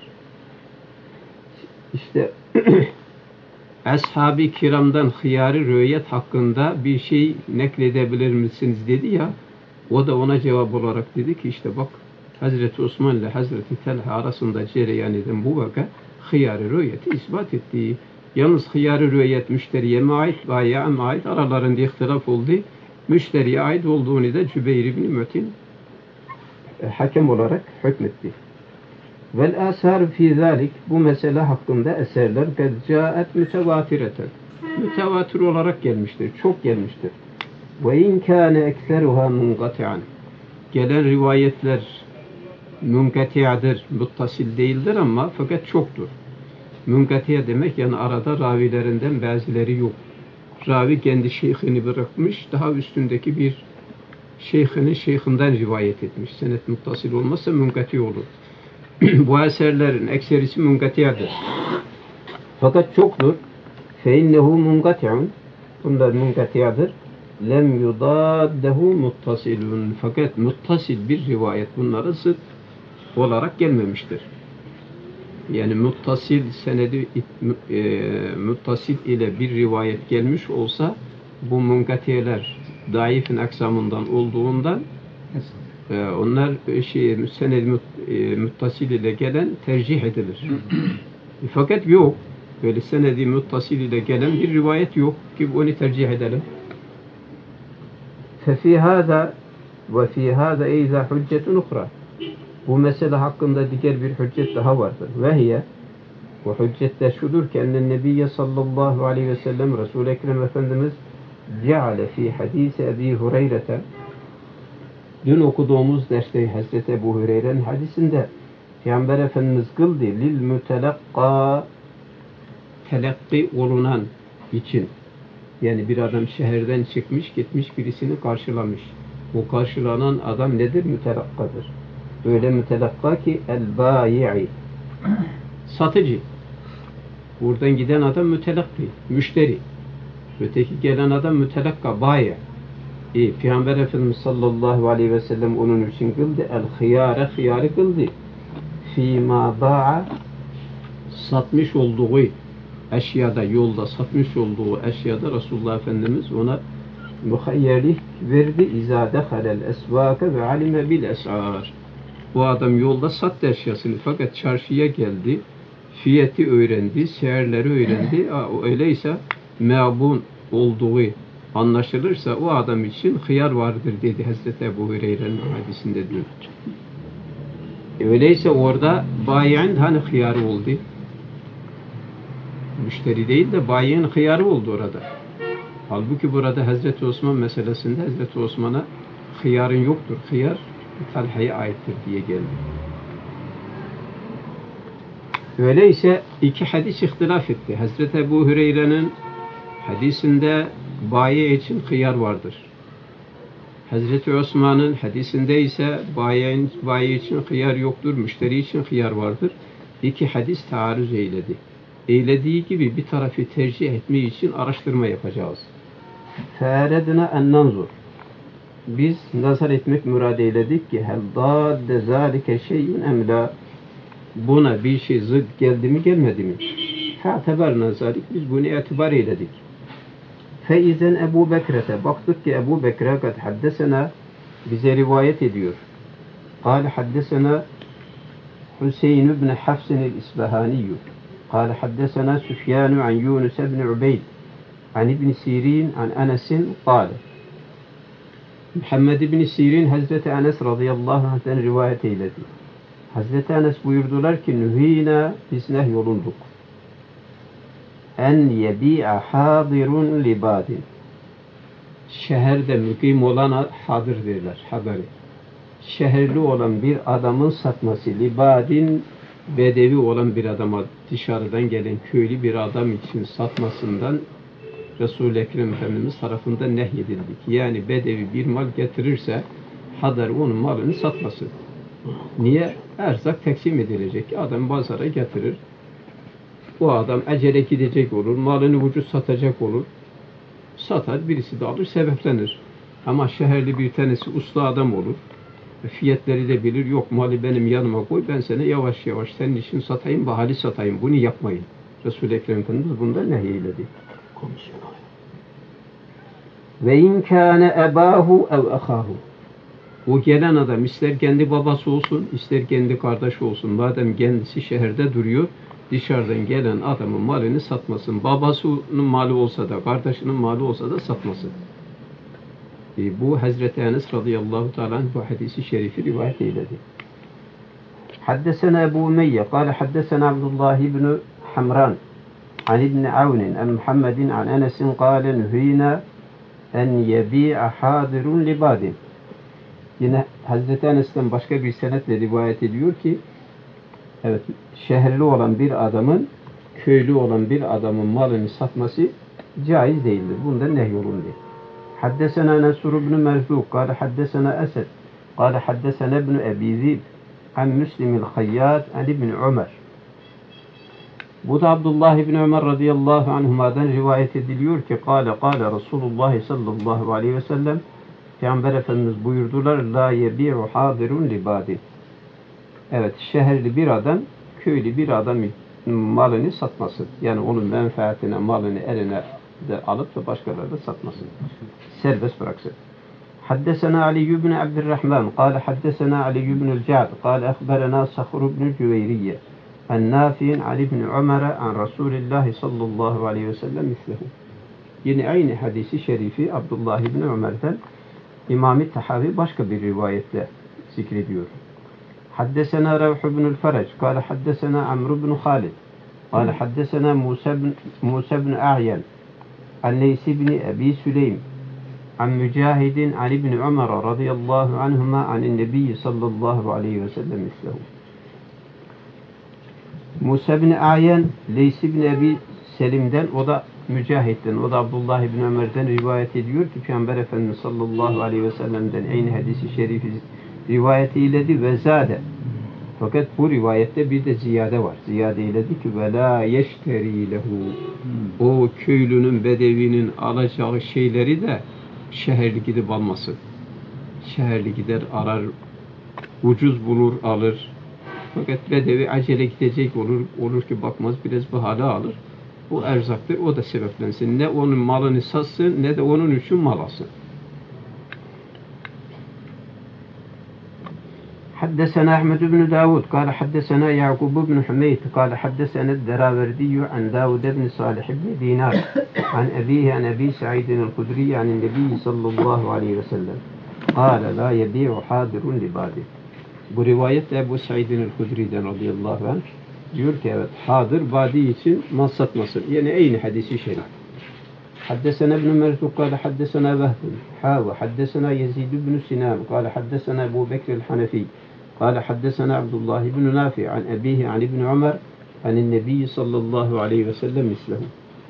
İşte Ashab-ı Kiram'dan hıyarı rüyet hakkında bir şey nakledebilir misiniz dedi ya, o da ona cevap olarak dedi ki işte bak Hazreti Osman ile Hazreti Talha arasında cereyan eden bu vaka hıyarı rüyeti ispat etti. Yalnız hıyarı rüyet müşteriye mi ait, bayiye mi ait, aralarında ihtilaf oldu. Müşteriye ait olduğunu da Cübeyr ibn Mut'im hakem olarak hükmetti. Vel asar fi zalik, bu mesele hakkında eserler kad caet mütevatireten. Mütevatir olarak gelmiştir, çok gelmiştir. Ve in kâne ekseruha munkati'an. Gelen rivayetler munkati'adır, muttasil değildir ama fakat çoktur. Munkati'a demek yani arada ravilerinden bazıları yok. Ravi kendi şeyhini bırakmış, daha üstündeki bir şeyhinden rivayet etmiş. Senet muttasil olmazsa munkati olur. Bu eserlerin ekserisi munkati'adır. Fakat çoktur. فَاِنَّهُ مُنْقَتِعٌ. Bunlar munkati'adır. Lem yudaddehu muttasilun. Fakat muttasil bir rivayet bunlara zıt olarak gelmemiştir. Yani muttasil senedi muttasil ile bir rivayet gelmiş olsa bu munkati'ler daifin aksamından olduğundan onlar sened muttasil ile gelen tercih edilir. Fakat yok. Böyle senedi muttasil ile gelen bir rivayet yok ki onu tercih edelim. فَفِي هَذَا وَفِي هَذَا اَيْذَا حُجَّةٌ اُخْرَى. Bu mesele hakkında diğer bir hüccet daha vardır. وَهِيَ Bu hüccet de şudur ki enne Nebiye sallallahu aleyhi ve sellem Resul-i Ekrem Efendimiz ceale fi hadisi Ebi Hureyre'te dün okuduğumuz derste Hazreti Ebu Hureyre'nin hadisinde Peygamber Efendimiz kıldı lil mütelakka telakki olunan için, yani bir adam şehirden çıkmış gitmiş birisini karşılamış. Bu karşılanan adam nedir? Mütelakkadır. Öyle mütelakka ki el bayi'i satıcı. Buradan giden adam mütelakki, müşteri. Öteki gelen adam mütelakka, bayi'. Peygamber Efendimiz sallallahu aleyhi ve sellem onun için kıldı. El hıyarı kıldı. Fîmâ ba'a satmış olduğu eşyada, yolda satmış olduğu eşyada Resulullah Efendimiz ona muhayyerlik verdi. İzâ dehalel esvâke ve alime bil es'âr. Bu adam yolda sattı eşyasını fakat çarşıya geldi. Fiyatı öğrendi, seherleri öğrendi. Öyleyse me'bun olduğu anlaşılırsa o adam için hıyar vardır dedi Hazreti Ebu Hureyre'nin hadisinde diyor. Öyleyse orada bayi'in hani hıyarı oldu? Müşteri değil de bayi'in hıyarı oldu orada. Halbuki burada Hazreti Osman meselesinde Hazreti Osman'a hıyarın yoktur. Hıyar Talha'ya aittir diye geldi. Öyleyse iki hadis ihtilaf etti. Hazreti Ebu Hureyre'nin hadisinde bayi için hıyar vardır. Hazreti Osman'ın hadisinde ise bayi için hıyar yoktur, müşteri için hıyar vardır. İki hadis taarruz eyledi. Eylediği gibi bir tarafı tercih etmeyi için araştırma yapacağız. فَاَرَدْنَا اَنْ نَنْظُرْ Biz nazar etmek murad eyledik ki hel dâdde zâlike şeyin emlâ buna bir şey zıt geldi mi gelmedi mi? Fa'teber nazarik biz bunu itibar eyledik. Feizen Ebu Bekir'e baktık ki Ebu Bekir'e kad haddesena bize rivayet ediyor. Kâle haddesena Hüseyin ibn Hafsin el-İsbahaniyyü. Kâle haddesena Süfyanu an Yunus ibn Ubeyd an İbn Sirin an Enes'in kâle. Muhammed ibn Sirin Hazreti Enes radıyallahu anh'ten rivayet eyledi. Hazreti Enes buyurdular ki nühînâ biz nehyolunduk. En yebi'a hadirun libadin. Şehirde mukim olana hadir derler, haberi. Şehirli olan bir adamın satması, libadin bedevi olan bir adama, dışarıdan gelen köylü bir adam için satmasından Resul-i Ekrem Efendimiz tarafından nehyedildik. Yani bedevi bir mal getirirse hadar onun malını satmasın. Niye? Erzak teksim edilecek. Adam pazara getirir. O adam ecele gidecek olur. Malını ucuz satacak olur. Satar, birisi de alır, sebeplenir. Ama şehirli bir tanesi usta adam olur. Fiyatları da bilir. Yok malı benim yanıma koy. Ben sana yavaş yavaş senin için satayım, bahali satayım. Bunu yapmayın. Resul-i Ekrem Efendimiz bundan nehyeyiledi. Ve in kâne ebâhu ev ehâhu. O gelen adam ister kendi babası olsun, ister kendi kardeşi olsun. Madem kendisi şehirde duruyor, dışarıdan gelen adamın malını satmasın. Babasının malı olsa da, kardeşinin malı olsa da satmasın. Bu Hazreti Enes radıyallahu teala bu hadisi şerifi rivayet eyledi. Haddesena Ebu Umeyye, kâle haddesena Abdullah ibn Hamran, an ibn Avnin, an Muhammedin, an Enes'in kâle nühînâ en yebi'a hadirun libadin. Yine Hazreti Enes'ten başka bir senetle rivayet ediyor ki evet, şehirli olan bir adamın köylü olan bir adamın malını satması caiz değildir. Bundan nehyolundu. Haddesena Nesur ibn Merzuk kâle haddesena Esed kâle haddesena ibn Ebi Zib an Müslimil Hayyat an ibn Ömer. Bu da Abdullah ibn Ömer radıyallahu anhuma'dan rivayet ediliyor ki kâle Resulullah sallallahu aleyhi ve sellem Peygamber Efendimiz buyurdular la yebi'u hadirun libadi. Evet, şehirli bir adam köylü bir adam malını satmasın. Yani onun menfaatine malını eline de alıp da başkaları da satmasın. Serbest bıraksın. Haddesena Ali ibn Abdurrahman kâle haddesena Ali ibn el-Ca'd kâle ehberena Sahr ibn Cüveyriye en Nafi'in Ali ibn Ömer'e an Resulullah sallallahu aleyhi ve sellem mislehu. Yine aynı hadisi şerifi Abdullah ibn Ömer'den İmam-ı Tahavi başka bir rivayetle zikrediyor. Haddesena Revh ibn el-Ferec kâle haddesena Amr ibn Halid قال حدثنا موسى بن أعين عن ليث بن أبي سليم عن مجاهد عن ابن عمر رضي الله عنهما عن النبي صلى الله عليه وسلم مثله. Musa bin Ayen, Leys bin Ebi Selim'den, o da Mücahit'ten, o da Abdullah bin Ömer'den rivayet ediyor ki Peygamber Efendimiz sallallahu aleyhi ve sellem'den aynı hadisi şerifi rivayet eyledi ve zade. Fakat bu rivayette bir de ziyade var. Ziyade eyledi ki ve la yeşteri lehu. O köylünün, bedevinin alacağı şeyleri de şehirli gidip almasın. Şehirli gider arar, ucuz bulur alır. Fakat bedevi acele gidecek olur ki bakmaz biraz pahalı alır. Bu erzaktır, o da sebeplensin. Ne onun malını satsın ne de onun için mal alsın. حدثنا أحمد بن داود قال حدثنا يعقوب بن حميد قال حدثنا الدراوردي عن داود بن صالح بن دينار عن أبيه عن أبي سعيد الخدري عن النبي صلى الله عليه وسلم قال لا يبيع حاضر لباده. Bu rivayet Ebu Said'in el-Hudri'den radıyallahu anh diyor ki evet, hadır badi için mal satmasın. Yani aynı hadisi şerif. حدثنا ابن مرزوق قال حدثنا وهب وحدثنا يزيد بن سنان قال حدثنا أبو بكر الحنفي قال حدثنا عبد الله بن نافع عن أبيه عن ابن عمر عن النبي صلى الله عليه وسلم مثله.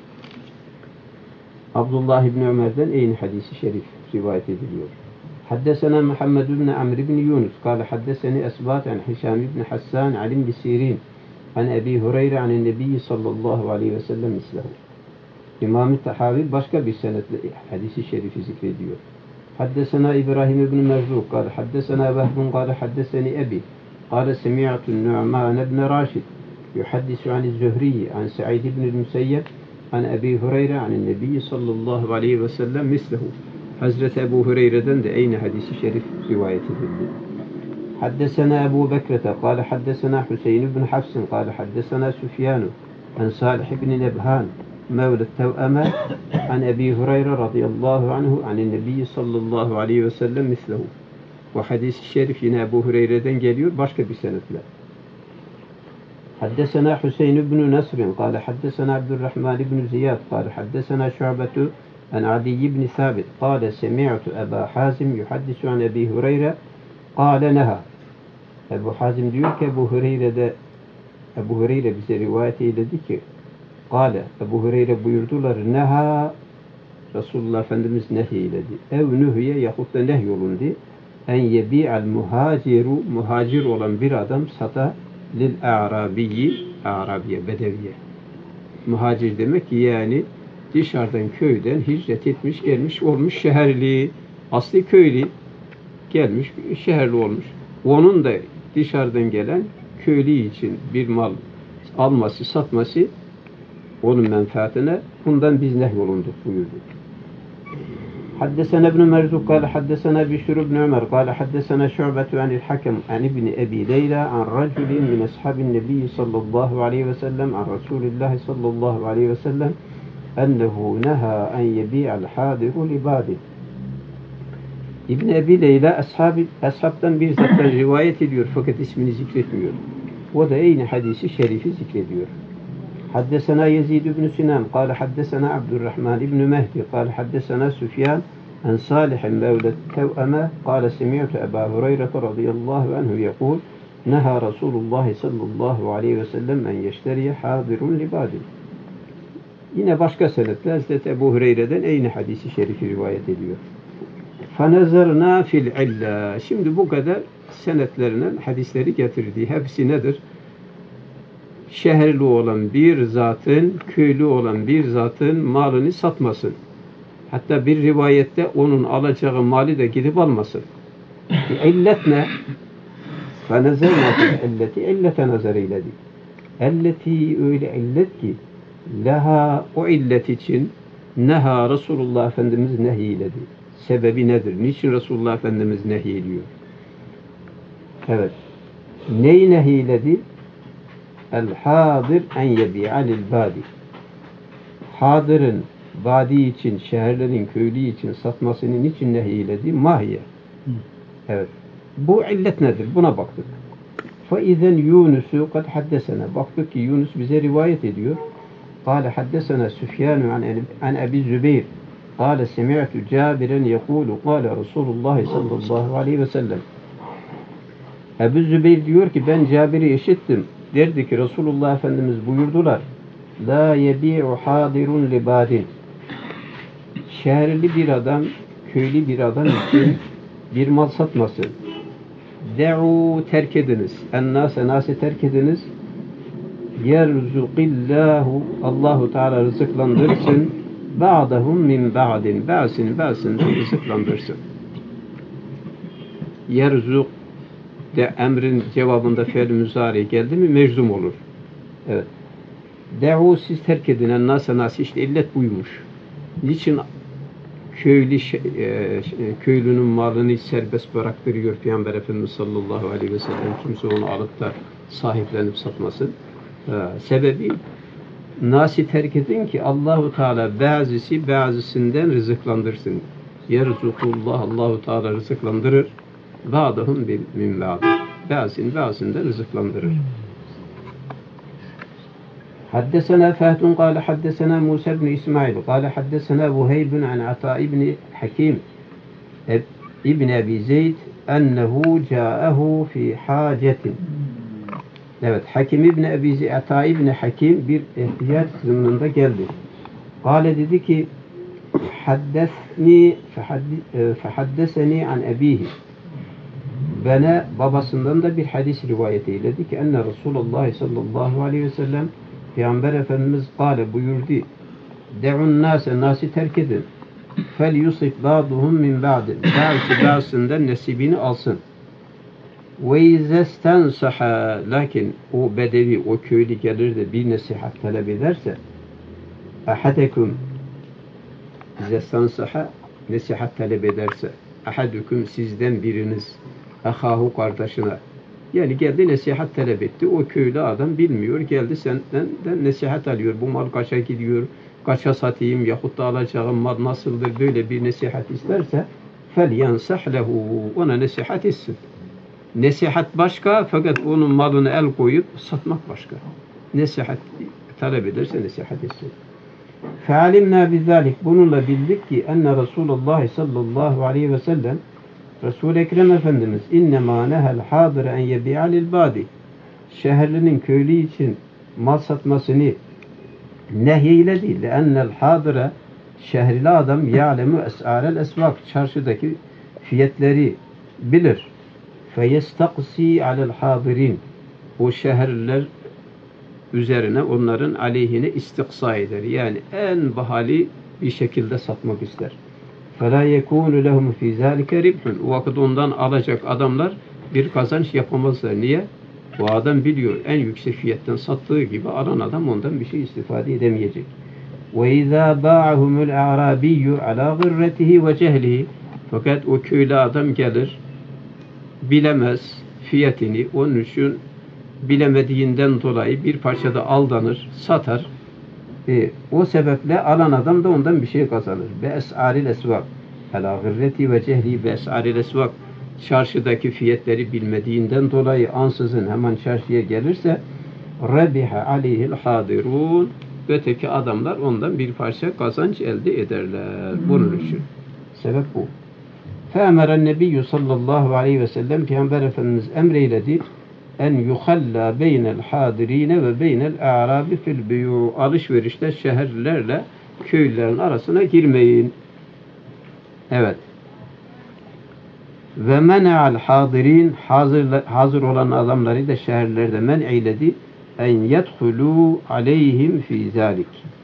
Abdullah ibn Ömer'den aynı hadisi şerif rivayet ediliyor. حدثنا محمد بن عمرو بن يونس قال حدثني أسباط عن هشام بن حسان عن ابن سيرين عن أبي هريرة عن النبي صلى الله عليه وسلم مثله. İmam-ı Tahavi başka bir senetle hadisi şerifi zikrediyor. Haddesena İbrahim ibn Merzuk قال حدثنا وهب قال حدثني أبي قال سمعت النعمان بن راشد يحدث عن الزهري عن سعيد بن المسيب عن أبي هريرة عن النبي صلى الله عليه وسلم مثله. Hazreti Ebu Hureyre'den de aynı hadisi şerif rivayet edildi. Haddesena Ebu Bekrete قال حدثنا حسين بن حفص قال حدثنا سفيان عن صالح بن نبهان مولى التوأمة عن أبي هريرة رضي الله عنه عن النبي صلى الله عليه وسلم مثله. Bu hadis-i şerif yine Ebu Hureyre'den geliyor başka bir senetle. حدثنا حسين بن نصر قال حدثنا عبد الرحمن بن زياد قال حدثنا شعبة عن عدي بن ثابت قال سمعت أبا حازم يحدث عن أبي هريرة قال نهى. Ebu Hazim diyor ki Ebu Hureyre bize rivayet eyledi ki Kale, Ebu Hureyre buyurdular neha, Resulullah Efendimiz nehyiledi. Ev nühye yahut da nehyolundu. En yebi'al muhaciru, muhacir olan bir adam sata lil a'rabiyyi, a'rabiye, bedeviye. Muhacir demek ki yani dışarıdan köyden hicret etmiş gelmiş olmuş şehirli, asli köylü gelmiş şehirli olmuş. Onun da dışarıdan gelen köylü için bir mal alması satması onun menfaatine bundan biz nehyolunduk buyurdu. حدثنا ابن مرزوق قال حدثنا بشر بن عمر قال حدثنا شعبة عن الحكم عن ابن أبي ليلى عن رجل من أصحاب النبي صلى الله عليه وسلم عن رسول الله صلى الله عليه وسلم أنه نهى أن يبيع الحاضر لباده. İbn Ebi Leyla ashabtan bir zattan rivayet ediyor fakat ismini zikretmiyor. O da aynı hadisi şerifi zikrediyor. حدثنا يزيد بن سنان قال حدثنا عبد الرحمن بن مهدي قال حدثنا سفيان عن صالح مولى التوأمة قال سمعت أبا هريرة رضي الله عنه يقول نهى رسول الله صلى الله عليه وسلم أن يشتري حاضر لباد. Yine başka senetle Hazreti Ebu Hureyre'den aynı hadisi şerifi rivayet ediyor. فَنَزَرْنَا فِي الْعِلَّةِ. Şimdi bu kadar senetlerinin hadisleri getirdiği hepsi nedir? Şehirli olan bir zatın, köylü olan bir zatın malını satmasın. Hatta bir rivayette onun alacağı mali de gidip almasın. İllet ne? فَنَزَرْنَا فِي الْعِلَّةِ illete nazar eyledi. Elleti öyle illet ki leha o illet için neha Resulullah Efendimiz nehyiledi. Sebebi nedir? Niçin Resulullah Efendimiz nehyiliyor? Evet. Neyi nehyiledi? El-hadir en yebi'a lil-badi. Hadırın vadi için, şehirlerin köylü için satmasını niçin nehyiledi? Mahiye. Evet. Bu illet nedir? Buna baktık. فَاِذَنْ يُونُسُ قَدْ حَدَّسَنَا. Baktık ki Yunus bize rivayet ediyor. قال حدثنا سفيان عن أبي الزبير قال سمعت جابرا يقول قال رسول الله صلى الله عليه وسلم. Ebu Zübeyir diyor ki ben Cabir'i işittim. Derdi ki Resulullah Efendimiz buyurdular. La yebi'u hadirun libadin. Şehirli bir adam, köylü bir adam için bir mal satmasın. De'u terk ediniz. Nase terk ediniz. Yerzukillahu Allahu Teala rızıklandırsın. Ba'dahum min ba'din. Ba'sından rızıklandırsın. Yerzuk de emrin cevabında fiil müzari geldi mi meczum olur. Evet. De'u siz terk edin. Nase işte illet buymuş. Niçin köylünün malını serbest bıraktırıyor Peygamber Efendimiz sallallahu aleyhi ve sellem. Kimse onu alıp da sahiplenip satmasın. Sebebi nasi terk edin ki Allahu Teala bazısından rızıklandırsın. Yerzukullah Allahu Teala rızıklandırır. Ba'dahum min ba'd. Bazısından rızıklandırır. حدثنا فهد قال حدثنا موسى بن إسماعيل قال حدثنا وهيب عن عطاء بن حكيم ابن أبي زيد أنه جاءه في حاجة. Evet, Hakim İbni Ebi Zeyd, Ata İbni Hakim bir ihtiyaç zamanında geldi. Kale dedi ki fehaddeseni an ebihi. Bana babasından da bir hadis rivayet eyledi ki enne Resulullah sallallahu aleyhi ve sellem Peygamber Efendimiz kâle buyurdu. De'un nasi terk edin. Fel yusif ba'duhum min ba'din. Bazısından nasibini alsın. Ve izestensaha. Lakin o bedevi, o köylü gelir de bir nasihat talep ederse ahadekum izestensaha nasihat talep ederse ahadukum sizden biriniz ahahu kardeşine yani geldi nasihat talep etti. O köylü adam bilmiyor. Geldi senden nasihat alıyor. Bu mal kaça gidiyor? Kaça satayım? Yahut da alacağım mal nasıldır? Böyle bir nasihat isterse فَلْيَنْسَحْ لَهُ ona nasihat etsin. Nasihat başka fakat onun malını el koyup satmak başka. Nasihat talep ederse nasihat etsin. فَعَلِمْنَا بِذَٰلِكَ bununla bildik ki enne Resulullah sallallahu aleyhi ve sellem Resul-i Ekrem Efendimiz innemâ nehel hâdire en yebi'a lil bâdi şehirlinin köylü için mal satmasını nehyeyiledi. Leennel hâdire şehirli adam ya'lemu es'ârel esvak çarşıdaki fiyatları bilir. Feyestaksi alel hâdirin o şehirler üzerine onların aleyhine istiksa eder. Yani en bahali bir şekilde satmak ister. فَلَا يَكُونُ لَهُمْ فِي ذَٰلِكَ رِبْحٌ o vakit ondan alacak adamlar bir kazanç yapamazlar. Niye? O adam biliyor en yüksek fiyattan sattığı gibi alan adam ondan bir şey istifade edemeyecek. وَاِذَا بَاعَهُمُ الْاَعْرَابِيُّ عَلَى غِرَّتِهِ وَجَهْلِهِ fakat o köylü adam gelir bilemez fiyatını onun için bilemediğinden dolayı bir parçada aldanır, satar. O sebeple alan adam da ondan bir şey kazanır. Ve es'aril esvak ala gırreti ve cehli ve es'aril esvak çarşıdaki fiyatları bilmediğinden dolayı ansızın hemen çarşıya gelirse rebiha aleyhil hadirun öteki adamlar ondan bir parça kazanç elde ederler. Bunun için. Sebep bu. Fe'emeren nebiyyü sallallahu aleyhi ve sellem Peygamber Efendimiz emreyledi en yuhalla beynel hadirine ve beynel a'rabi fil biyu alışverişte şehirlerle köylülerin arasına girmeyin. Evet. Ve men'al hadirin hazır olan adamları da şehirlerde men eyledi en yedhulu aleyhim fi zalik.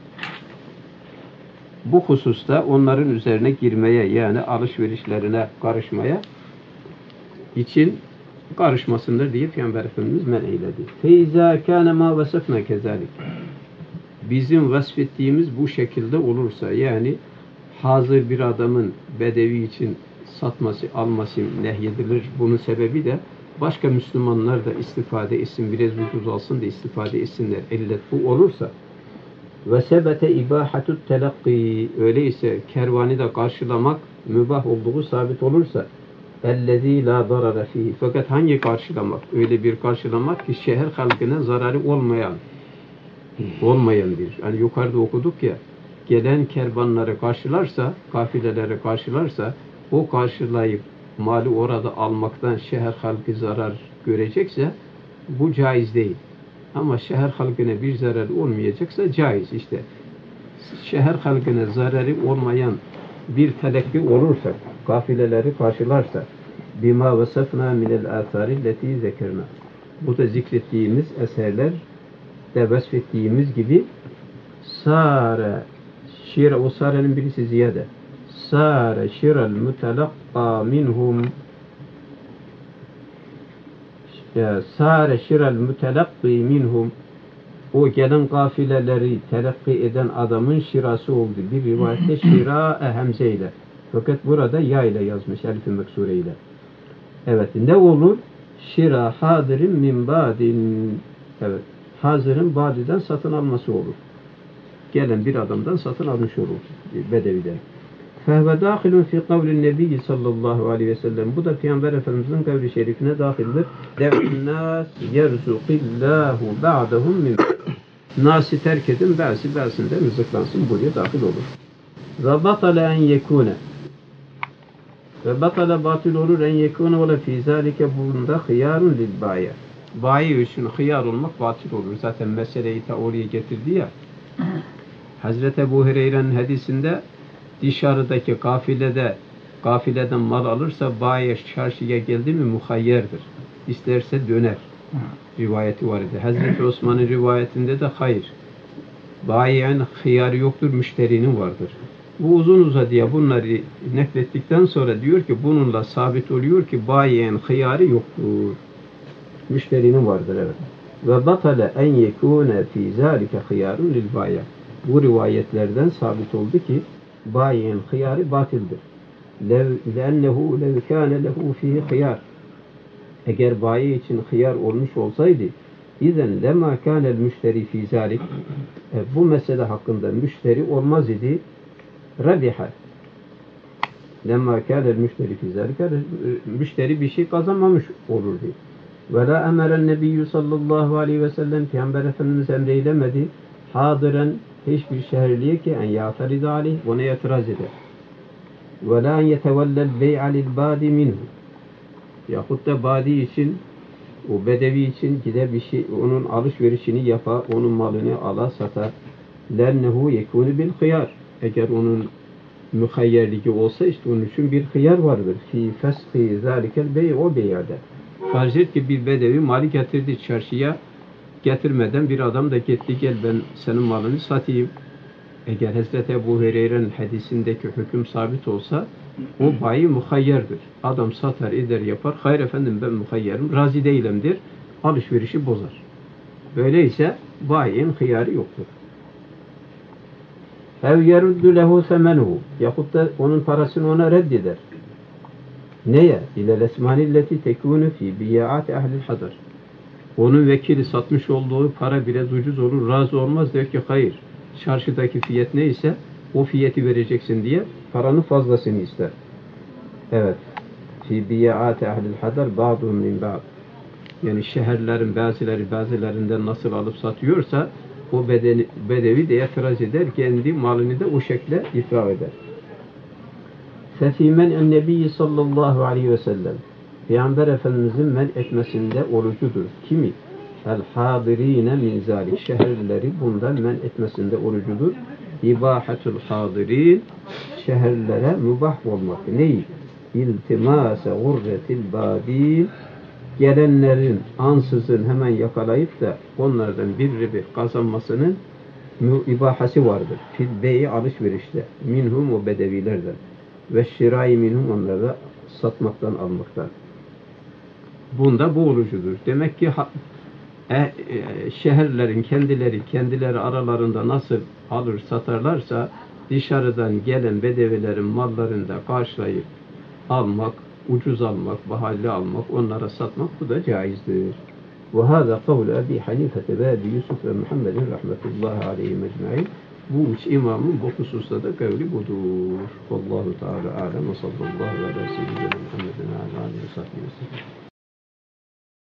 Bu hususta onların üzerine girmeye yani alışverişlerine karışmaya için karışmasındır diye Peygamber Efendimiz men eyledi. Feiza kana ma vasafna kezalik. Bizim vasfettiğimiz bu şekilde olursa yani hazır bir adamın bedevi için satması, alması nehyedilir. Bunun sebebi de başka Müslümanlar da istifade etsin, biraz ucuz alsın da istifade etsinler. İllet bu olursa ve sebete ibahatut telakki öyleyse kervanı da karşılamak mübah olduğu sabit olursa ellezî lâ darara fîhî. Fakat hangi karşılamak? Öyle bir karşılamak ki şehir halkına zararı olmayan bir. Yani yukarıda okuduk ya, gelen kervanları karşılarsa, kafileleri karşılarsa, o karşılayıp mali orada almaktan şehir halkı zarar görecekse bu caiz değil. Ama şehir halkına bir zarar olmayacaksa caiz işte. Şehir halkına zararı olmayan bir telekki olursa, kafileleri karşılarsa, bima vasafna minel âthâri leti zekirna. Bu da zikrettiğimiz eserler de vasfettiğimiz gibi sâre şira, o sârenin birisi ziyade. Sâre şirel mutelakka minhum sâre şirel mutelakki minhum, o gelen kafileleri telakki eden adamın şirası oldu. Bir rivayette şira hemze ile. Fakat burada ya ile yazmış, elif-i meksure ile. Evet, ne olur? Şira hadirin min badin. Evet, hazırın badiden satın alması olur. Gelen bir adamdan satın almış olur bedeviden. Fehve dâhilun fi kavlin nebiyyi sallallahu aleyhi ve sellem. Bu da Peygamber Efendimizin kavli şerifine dâhildir. Dev'nâs yerzukillâhu ba'dahum min. Nâsi terk edin, bâsinden rızıklansın. Buraya dahil olur. Ve batale en yekûne. Ve batale batıl olur en yekûne ve le fî zâlike, bunda hıyarun lil bâye. Bayi için hıyar olmak batıl olur. Zaten meseleyi ta oraya getirdi ya. Hazreti Ebu Hureyre'nin hadisinde dışarıdaki kafileden mal alırsa bayi çarşıya geldi mi muhayyerdir. İsterse döner. Rivayeti var idi. Hazreti Osman'ın rivayetinde de hayır. Bayi'nin hıyarı yoktur, müşterinin vardır. Bu uzun uzadıya bunları naklettikten sonra diyor ki bununla sabit oluyor ki bayi'nin hıyarı yoktur. Müşterinin vardır, evet. Ve batale en yekûne fî zâlike hıyarun lil bâye. Bu rivayetlerden sabit oldu ki bayi'nin hıyarı batildir. Lennehu lev kâne lehu fîhî hıyar. Eğer bayi için hıyar olmuş olsaydı, izen lema kânel müşteri fî zâlik, bu mesele hakkında müşteri olmaz idi. Rabiha. Lemma kânel müşteri fî zâlik, müşteri bir şey kazanmamış olurdu. Ve la emeren nebiyyü sallallahu aleyhi ve sellem, Peygamber Efendimiz emreylemedi, hadiren hiçbir şehirliye ki en yâferide aleyh, ona itiraz eder. Ve la yetevellel bey'a lil bâdi minhu. Yahut da badi için, o bedevi için gider bir şey, onun alışverişini yapar, onun malını ala satar. Lennehu yekûnü bil hıyar. Eğer onun muhayyerliği olsa işte onun için bir hıyar vardır. Fî feshi zâlikel bey, o bey'ade. Farz et ki bir bedevi mali getirdi çarşıya, getirmeden bir adam da gitti, gel ben senin malını satayım. Eğer Hazreti Ebu Hureyre'nin hadisindeki hüküm sabit olsa o bayi muhayyerdir. Adam satar, eder, yapar. Hayır efendim ben muhayyerim, razı değilimdir. Alışverişi bozar. Böyleyse bayi'nin hıyarı yoktur. Ev yeruddu lehu semenuhu. Yahut da onun parasını ona reddeder. Neye? İlel esmanilleti tekûnü fî biyaat ehlil hadar. Onun vekili satmış olduğu para biraz ucuz olur, razı olmaz, der ki hayır. Çarşıdaki fiyat neyse o fiyatı vereceksin diye paranın fazlasını ister. Evet. Fî biyaat ehlil hadar ba'duhum min ba'd. Yani şehirlerin bazılarından nasıl alıp satıyorsa o bedevi de itiraz eder, kendi malını da o şekilde ifra eder. Fefîmen en-nebiyyi sallallahu aleyhi ve sellem. Peygamber Efendimizin men etmesinde orucudur. Kimi? El-hadirine min zâlik. Şehirleri bundan men etmesinde orucudur. İbâhetul hadirin. Şehirlere mübah olmak. Neyi? İltimâse gurretil bâdîn. Gelenlerin ansızın hemen yakalayıp da onlardan bir ribi kazanmasının ibahası vardır. Fil beyi alışverişte. Minhum o bedevilerden. Ve şirai minhum onları satmaktan, almaktan. Bunda bu orucudur. Demek ki şehirlerin kendileri aralarında nasıl alır satarlarsa dışarıdan gelen bedevilerin mallarını da karşılayıp almak, ucuz almak, pahalı almak, onlara satmak bu da caizdir. Ve hâzâ kavlu Ebi Hanife ve Ebi Yusuf ve Muhammedin rahmetullahi aleyhi mecmaîn. Bu üç imamın bu hususta da kavli budur. Vallahu Teala alem ve sallallahu aleyhi ve sellem Muhammeden aleyhi ve sellem.